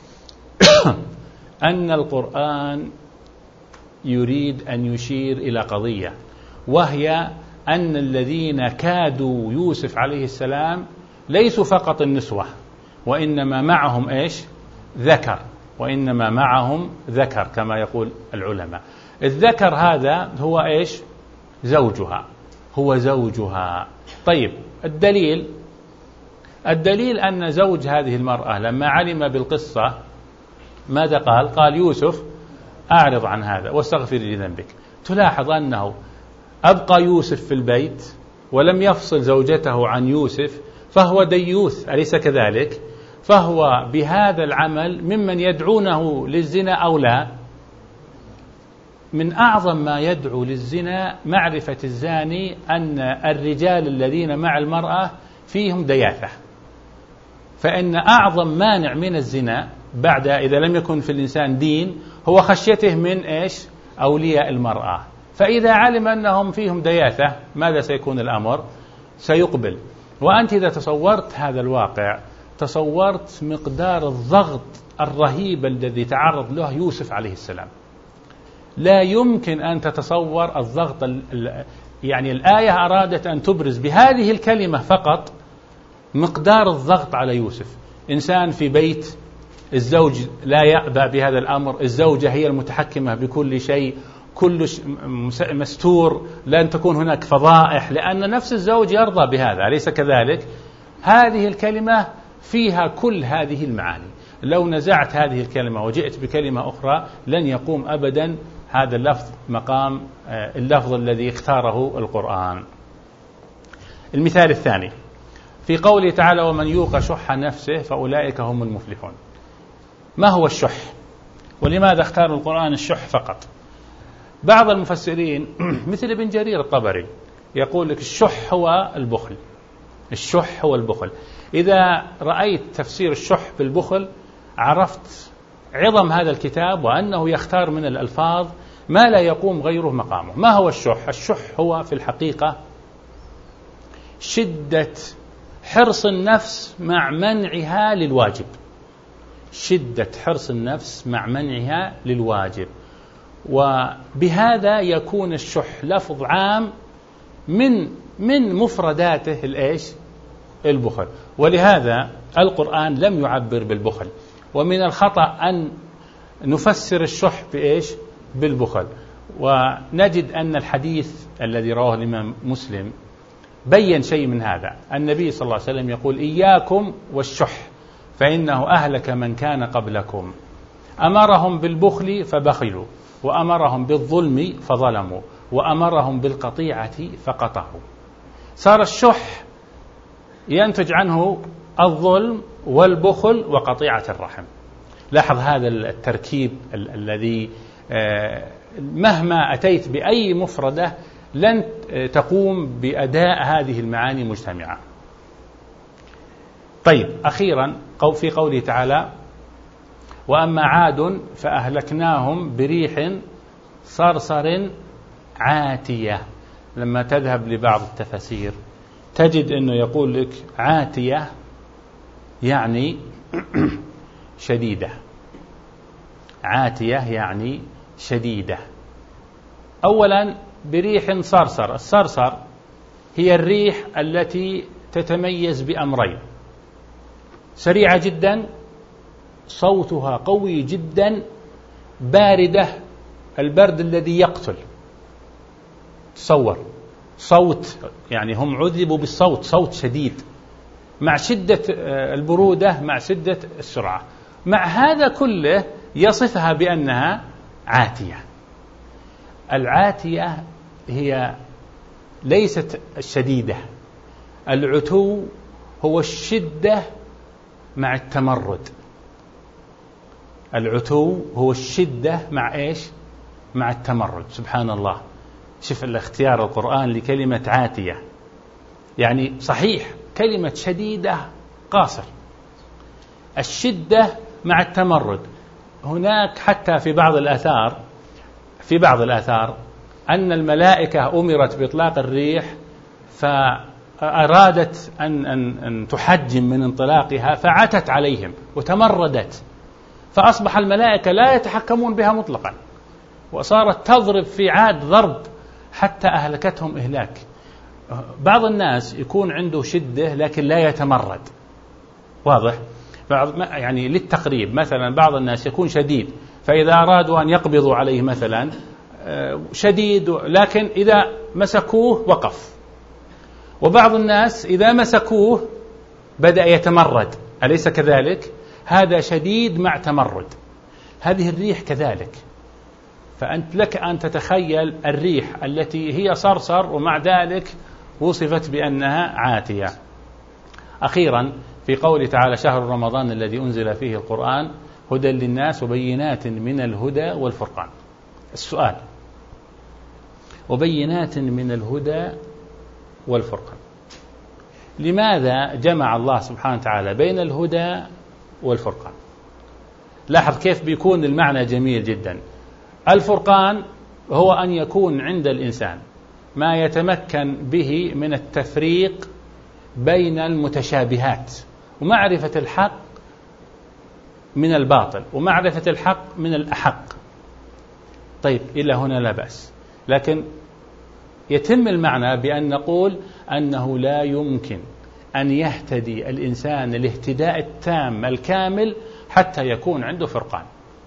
أن القرآن يريد أن يشير إلى قضية، وهي أن الذين كادوا يوسف عليه السلام ليسوا فقط النسوة، وإنما معهم إيش؟ ذكر، وإنما معهم ذكر كما يقول العلماء. الذكر هذا هو إيش؟ زوجها، هو زوجها. طيب الدليل الدليل أن زوج هذه المرأة لما علم بالقصة ماذا قال؟ قال يوسف أعرض عن هذا واستغفري لذنبك. تلاحظ أنه أبقى يوسف في البيت ولم يفصل زوجته عن يوسف، فهو ديوث أليس كذلك؟ فهو بهذا العمل ممن يدعونه للزنا أو لا؟ من أعظم ما يدعو للزنا معرفة الزاني أن الرجال الذين مع المرأة فيهم دياثة، فإن أعظم مانع من الزنا بعد إذا لم يكن في الإنسان دين هو خشيته من إيش؟ أولياء المرأة. فإذا علم أنهم فيهم دياثة ماذا سيكون الأمر؟ سيقبل. وأنت إذا تصورت هذا الواقع تصورت مقدار الضغط الرهيب الذي تعرض له يوسف عليه السلام. لا يمكن أن تتصور الضغط، يعني الآية أرادت أن تبرز بهذه الكلمة فقط مقدار الضغط على يوسف. إنسان في بيت، الزوج لا يأبى بهذا الأمر، الزوجة هي المتحكمة بكل شيء، كل مستور، لن تكون هناك فضائح لأن نفس الزوج يرضى بهذا أليس كذلك؟ هذه الكلمة فيها كل هذه المعاني. لو نزعت هذه الكلمة وجئت بكلمة أخرى لن يقوم أبدا هذا اللفظ مقام اللفظ الذي اختاره القرآن. المثال الثاني في قوله تعالى ومن يوق شح نفسه فأولئك هم المفلحون. ما هو الشح؟ ولماذا اختار القرآن الشح فقط؟ بعض المفسرين مثل ابن جرير الطبري يقول لك الشح هو البخل، الشح هو البخل. إذا رأيت تفسير الشح بالبخل عرفت عظم هذا الكتاب وأنه يختار من الألفاظ ما لا يقوم غيره مقامه. ما هو الشح؟ الشح هو في الحقيقة شدة حرص النفس مع منعها للواجب، شدة حرص النفس مع منعها للواجب. وبهذا يكون الشح لفظ عام من من مفرداته الإيش؟ البخل. ولهذا القرآن لم يعبر بالبخل، ومن الخطأ أن نفسر الشح بإيش؟ بالبخل. ونجد أن الحديث الذي رواه الإمام مسلم بين شيء من هذا. النبي صلى الله عليه وسلم يقول إياكم والشح فإنه أهلك من كان قبلكم، أمرهم بالبخل فبخلوا، وأمرهم بالظلم فظلموا، وأمرهم بالقطيعة فقطعوا. صار الشح ينتج عنه الظلم والبخل وقطيعة الرحم. لاحظ هذا التركيب ال- الذي مهما أتيت بأي مفردة لن تقوم بأداء هذه المعاني مجتمعة. طيب أخيرا في قوله تعالى وأما عاد فأهلكناهم بريح صرصر عاتية. لما تذهب لبعض التفاسير تجد أنه يقول لك عاتية يعني شديدة، عاتية يعني شديدة. أولا بريح صرصر، الصرصر هي الريح التي تتميز بأمرين: سريعة جدا، صوتها قوي جدا، باردة، البرد الذي يقتل. تصور صوت، يعني هم عذبوا بالصوت، صوت شديد مع شدة البرودة مع شدة السرعة. مع هذا كله يصفها بأنها عاتية. العاتية هي ليست الشديدة، العتو هو الشدة مع التمرد. العتو هو الشدة مع إيش؟ مع التمرد. سبحان الله، شوف الاختيار القرآن لكلمة عاتية، يعني صحيح كلمة شديدة قاصر، الشدة مع التمرد. هناك حتى في بعض الآثار في بعض الآثار أن الملائكة أمرت بإطلاق الريح فأرادت أن, أن, أن تحجم من انطلاقها فعتت عليهم وتمردت، فأصبح الملائكة لا يتحكمون بها مطلقا، وصارت تضرب في عاد ضرب حتى أهلكتهم إهلاك. بعض الناس يكون عنده شدة لكن لا يتمرد، واضح؟ يعني للتقريب، مثلا بعض الناس يكون شديد فإذا أرادوا أن يقبضوا عليه مثلا شديد، لكن إذا مسكوه وقف. وبعض الناس إذا مسكوه بدأ يتمرد، أليس كذلك؟ هذا شديد مع تمرد. هذه الريح كذلك، فأنت لك أن تتخيل الريح التي هي صرصر ومع ذلك وصفت بأنها عاتية. أخيرا في قوله تعالى: شهر رمضان الذي أنزل فيه القرآن هدى للناس وبينات من الهدى والفرقان. السؤال: وبينات من الهدى والفرقان، لماذا جمع الله سبحانه وتعالى بين الهدى والفرقان؟ لاحظ كيف بيكون المعنى جميل جدا. الفرقان هو أن يكون عند الإنسان ما يتمكن به من التفريق بين المتشابهات ومعرفة الحق من الباطل ومعرفة الحق من الأحق. طيب، إلى هنا لا بأس، لكن يتم المعنى بأن نقول أنه لا يمكن أن يهتدي الإنسان الاهتداء التام الكامل حتى يكون عنده فرقان.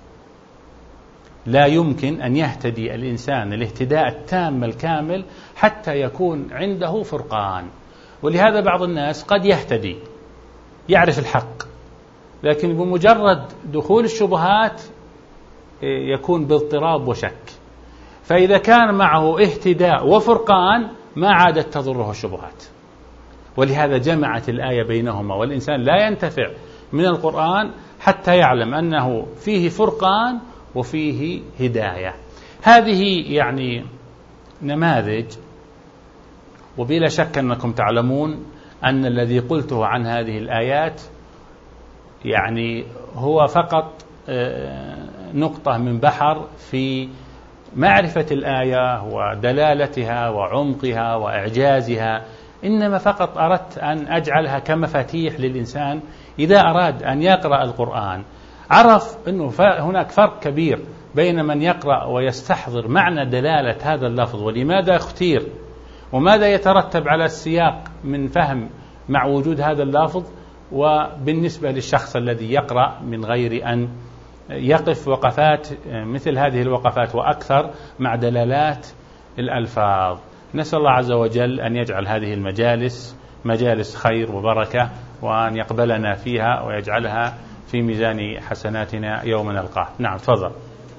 لا يمكن أن يهتدي الإنسان الاهتداء التام الكامل حتى يكون عنده فرقان. ولهذا بعض الناس قد يهتدي، يعرف الحق، لكن بمجرد دخول الشبهات يكون باضطراب وشك. فإذا كان معه اهتداء وفرقان ما عادت تضره الشبهات. ولهذا جمعت الآية بينهما، والإنسان لا ينتفع من القرآن حتى يعلم أنه فيه فرقان وفيه هداية. هذه يعني نماذج، وبلا شك أنكم تعلمون أن الذي قلته عن هذه الآيات يعني هو فقط نقطة من بحر في معرفة الآية ودلالتها وعمقها وإعجازها، إنما فقط أردت أن أجعلها كمفاتيح للإنسان إذا أراد أن يقرأ القرآن عرف أنه هناك فرق كبير بين من يقرأ ويستحضر معنى دلالة هذا اللفظ ولماذا اختير وماذا يترتب على السياق من فهم مع وجود هذا اللفظ، وبالنسبة للشخص الذي يقرأ من غير أن يقف وقفات مثل هذه الوقفات وأكثر مع دلالات الألفاظ. نسأل الله عز وجل أن يجعل هذه المجالس مجالس خير وبركة، وأن يقبلنا فيها ويجعلها في ميزان حسناتنا يوم نلقاه. نعم تفضل.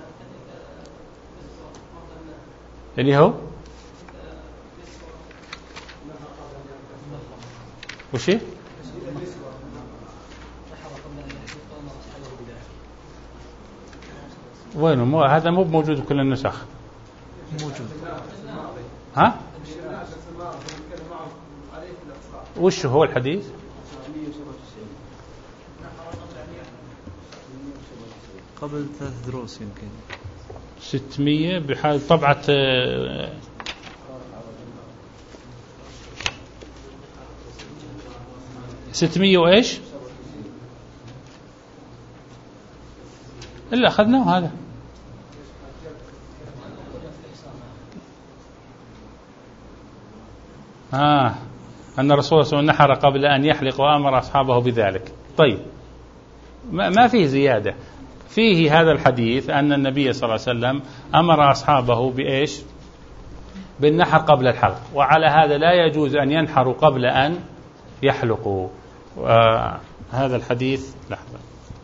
اللي هو وشي وينه؟ مو هذا مو موجود في كل النسخ. موجود. ها؟ وش هو الحديث؟ قبل ثلاث دروس يمكن. ستمية بحال طبعة ستمية وإيش؟ إلا أخذناه هذا. آه أن الرسول صلى الله عليه وسلم نحر قبل أن يحلق وأمر أصحابه بذلك. طيب، ما, ما فيه زيادة. فيه هذا الحديث أن النبي صلى الله عليه وسلم أمر أصحابه بإيش؟ بالنحر قبل الحلق، وعلى هذا لا يجوز أن ينحروا قبل أن يحلقوا. هذا الحديث لحظة.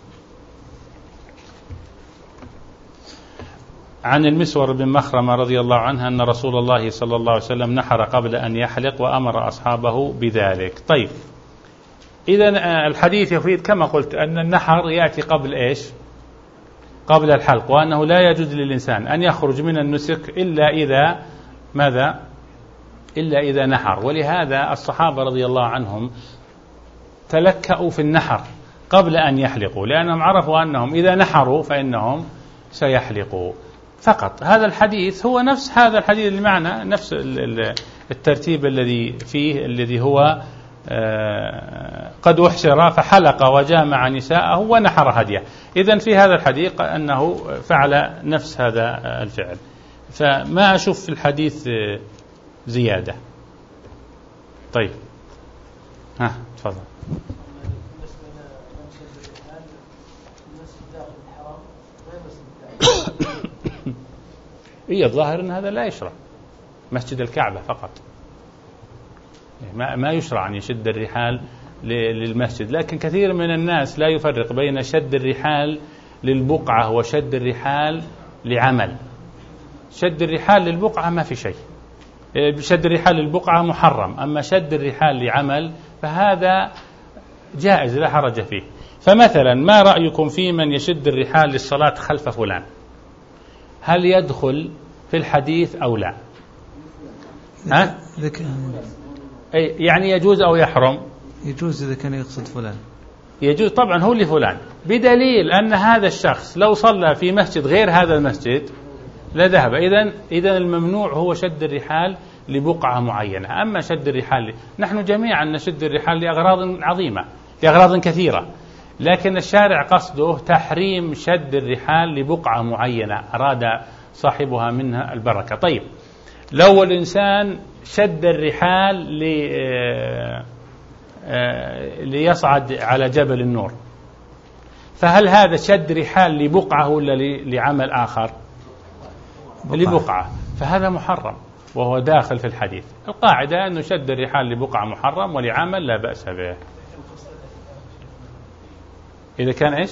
عن المسور بن مخرمة رضي الله عنه أن رسول الله صلى الله عليه وسلم نحر قبل أن يحلق وأمر أصحابه بذلك. طيب، إذن الحديث يفيد كما قلت أن النحر يأتي قبل إيش؟ قبل الحلق، وأنه لا يجوز للإنسان أن يخرج من النسك إلا إذا ماذا؟ إلا إذا نحر. ولهذا الصحابة رضي الله عنهم تلكأوا في النحر قبل أن يحلقوا، لأنهم عرفوا أنهم إذا نحروا فإنهم سيحلقوا فقط. هذا الحديث هو نفس هذا الحديث المعنى، نفس الترتيب الذي فيه، الذي هو قد أحشر فحلق وجامع نساءه ونحر هديه. إذن في هذا الحديث أنه فعل نفس هذا الفعل، فما أشوف في الحديث زيادة. طيب، ها تفضل. إيه الظاهر أن هذا لا يشرع، مسجد الكعبة فقط، ما ما يشرع أن يشد الرحال للمسجد. لكن كثير من الناس لا يفرق بين شد الرحال للبقعة وشد الرحال لعمل. شد الرحال للبقعة ما في شيء، شد الرحال للبقعة محرم، أما شد الرحال لعمل فهذا جائز لا حرج فيه. فمثلا ما رأيكم في من يشد الرحال للصلاة خلف فلان؟ هل يدخل في الحديث أو لا؟ ها؟ يعني يجوز أو يحرم؟ يجوز إذا كان يقصد فلان، يجوز طبعا هو لفلان، بدليل أن هذا الشخص لو صلى في مسجد غير هذا المسجد لذهب. إذن إذن الممنوع هو شد الرحال لبقعة معينة. أما شد الرحال، نحن جميعا نشد الرحال لأغراض عظيمة، لأغراض كثيرة، لكن الشارع قصده تحريم شد الرحال لبقعة معينة أراد صاحبها منها البركة. طيب، لو الإنسان شد الرحال ليصعد على جبل النور، فهل هذا شد رحال لبقعة ولا لعمل آخر؟ بقعة. لبقعة، فهذا محرم وهو داخل في الحديث. القاعدة أنه شد الرحال لبقعة محرم ولعمل لا بأس به. إذا كان إيش؟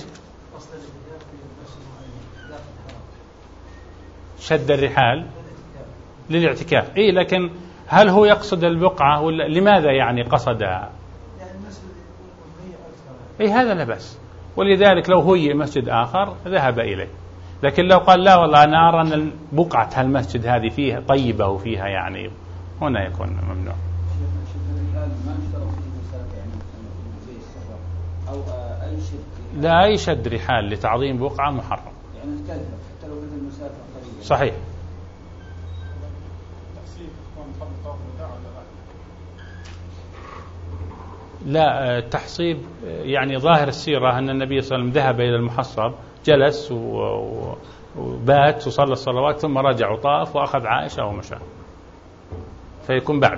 شد الرحال للاعتكاف، إيه، لكن هل هو يقصد البقعة ولا لماذا يعني قصدها؟ إيه هذا لا بأس، ولذلك لو هي مسجد آخر ذهب إليه. لكن لو قال لا والله أنا أرى أن بقعة هالمسجد هذه فيها طيبة وفيها يعني، هنا يكون ممنوع. لا، أي شد رحال لتعظيم بقعة محرم. صحيح. لا، التحصيب يعني ظاهر السيرة أن النبي صلى الله عليه وسلم ذهب إلى المحصب، جلس وبات وصلى الصلوات ثم رجع وطاف وأخذ عائشة ومشى، فيكون بعد.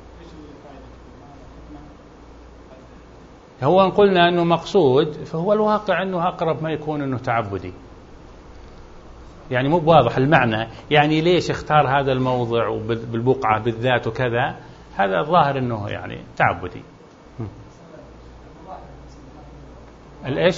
هو أن قلنا أنه مقصود، فهو الواقع أنه أقرب ما يكون أنه تعبدي، يعني مو بواضح المعنى، يعني ليش اختار هذا الموضع بالبقعة بالذات وكذا، هذا الظاهر أنه يعني تعبدي. الإيش؟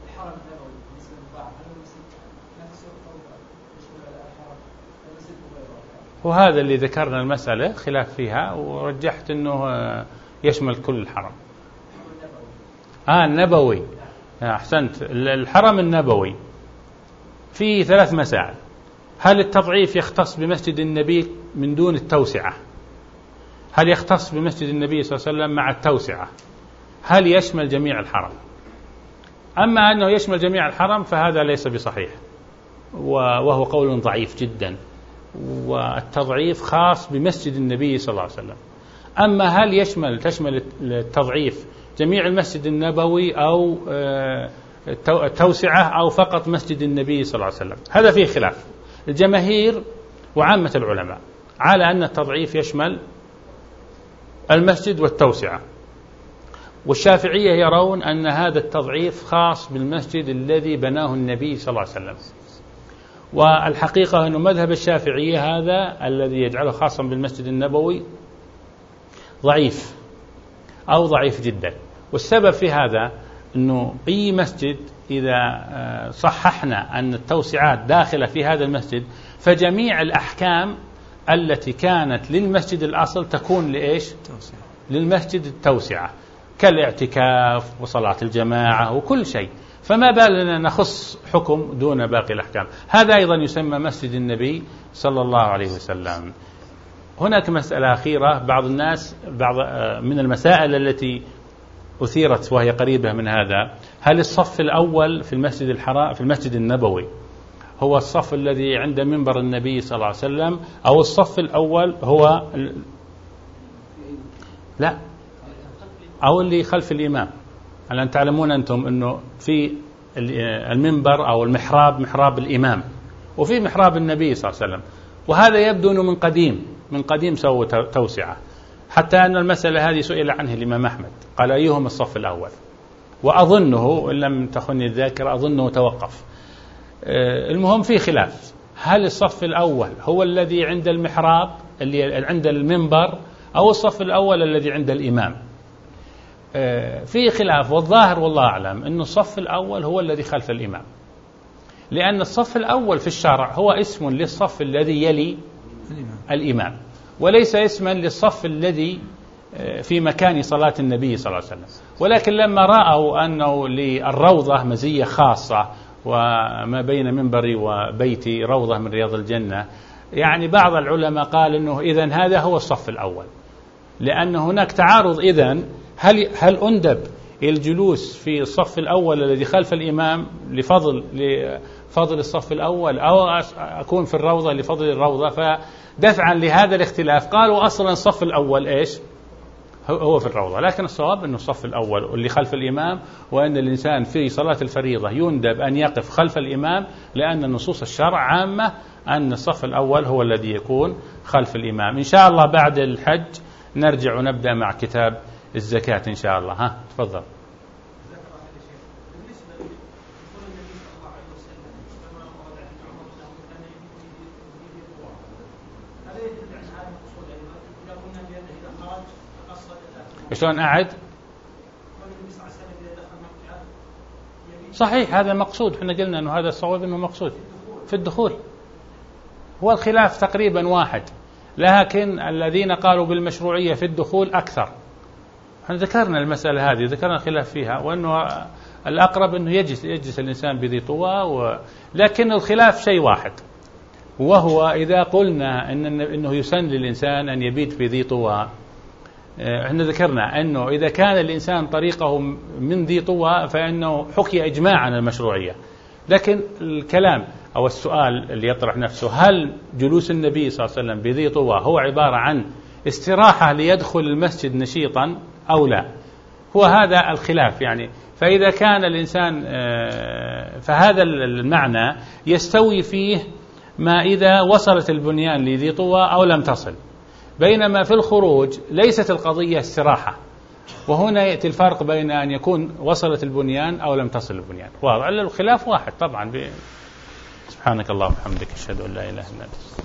وهذا اللي ذكرنا المسألة خلاف فيها، ورجحت أنه يشمل كل الحرم. آه النبوي، أحسنت. الحرم النبوي فيه ثلاث مسائل. هل التضعيف يختص بمسجد النبي من دون التوسعة؟ هل يختص بمسجد النبي صلى الله عليه وسلم مع التوسعة؟ هل يشمل جميع الحرم؟ أما أنه يشمل جميع الحرم فهذا ليس بصحيح، وهو قول ضعيف جدا، والتضعيف خاص بمسجد النبي صلى الله عليه وسلم. أما هل يشمل تشمل التضعيف جميع المسجد النبوي أو التوسعة أو فقط مسجد النبي صلى الله عليه وسلم؟ هذا فيه خلاف. الجماهير وعامة العلماء على أن التضعيف يشمل المسجد والتوسعة، والشافعية يرون أن هذا التضعيف خاص بالمسجد الذي بناه النبي صلى الله عليه وسلم، والحقيقة أن مذهب الشافعية هذا الذي يجعله خاصا بالمسجد النبوي ضعيف أو ضعيف جدا. والسبب في هذا أنه أي مسجد إذا صححنا أن التوسعات داخلة في هذا المسجد فجميع الأحكام التي كانت للمسجد الأصل تكون لإيش؟ للمسجد التوسعة، كالاعتكاف وصلاة الجماعة وكل شيء، فما بالنا نخص حكم دون باقي الأحكام. هذا أيضا يسمى مسجد النبي صلى الله عليه وسلم. هناك مسألة أخيرة، بعض الناس بعض من المسائل التي أثيرت وهي قريبة من هذا، هل الصف الأول في المسجد الحرام في المسجد النبوي هو الصف الذي عند منبر النبي صلى الله عليه وسلم، أو الصف الأول هو لا أو اللي خلف الإمام؟ الآن تعلمون أنتم أنه في المنبر أو المحراب محراب الإمام، وفي محراب النبي صلى الله عليه وسلم، وهذا يبدو أنه من قديم من قديم سووا توسعة، حتى أن المسألة هذه سئل عنه الإمام أحمد قال أيهم الصف الأول، وأظنه إن لم تخني الذاكرة أظنه توقف. المهم في خلاف، هل الصف الأول هو الذي عند المحراب اللي عند المنبر، أو الصف الأول الذي عند الإمام؟ في خلاف، والظاهر والله أعلم أن الصف الأول هو الذي خلف الإمام، لأن الصف الأول في الشرع هو اسم للصف الذي يلي الإمام، وليس اسما للصف الذي في مكان صلاة النبي صلى الله عليه وسلم. ولكن لما رأوا أنه للروضة مزية خاصة، وما بين منبري وبيتي روضة من رياض الجنة، يعني بعض العلماء قال أنه إذن هذا هو الصف الأول، لأن هناك تعارض. إذن هل هل أندب الجلوس في الصف الأول الذي خلف الإمام لفضل لفضل الصف الأول، أو أكون في الروضة لفضل الروضة؟ فدفعا لهذا الاختلاف قالوا أصلا الصف الأول إيش هو في الروضة، لكن الصواب أنه الصف الأول اللي خلف الإمام، وأن الإنسان في صلاة الفريضة يندب أن يقف خلف الإمام، لأن نصوص الشرع عامة أن الصف الأول هو الذي يكون خلف الإمام. إن شاء الله بعد الحج نرجع ونبدأ مع كتاب الزكاة إن شاء الله. ها تفضل. شلون أعد؟ صحيح هذا مقصود، احنا قلنا أنه هذا الصواب أنه مقصود في الدخول، هو الخلاف تقريبا واحد، لكن الذين قالوا بالمشروعية في الدخول أكثر. احنا ذكرنا المسألة هذه، ذكرنا الخلاف فيها، وأنه الأقرب أنه يجلس يجلس الإنسان بذي طوى و... لكن الخلاف شيء واحد، وهو إذا قلنا إن إنه يسن للإنسان أن يبيت بذي طوى، احنا ذكرنا أنه إذا كان الإنسان طريقه من ذي طوى فإنه حكي إجماعا المشروعية. لكن الكلام أو السؤال اللي يطرح نفسه، هل جلوس النبي صلى الله عليه وسلم بذي طوى هو عبارة عن استراحة ليدخل المسجد نشيطا أو لا؟ هو هذا الخلاف يعني. فإذا كان الإنسان فهذا المعنى يستوي فيه ما إذا وصلت البنيان لذي طوى أو لم تصل، بينما في الخروج ليست القضية استراحة، وهنا يأتي الفرق بين أن يكون وصلت البنيان أو لم تصل البنيان. واضح الخلاف واحد طبعا. سبحانك اللهم وبحمدك أشهد أن لا إله إلا أنت.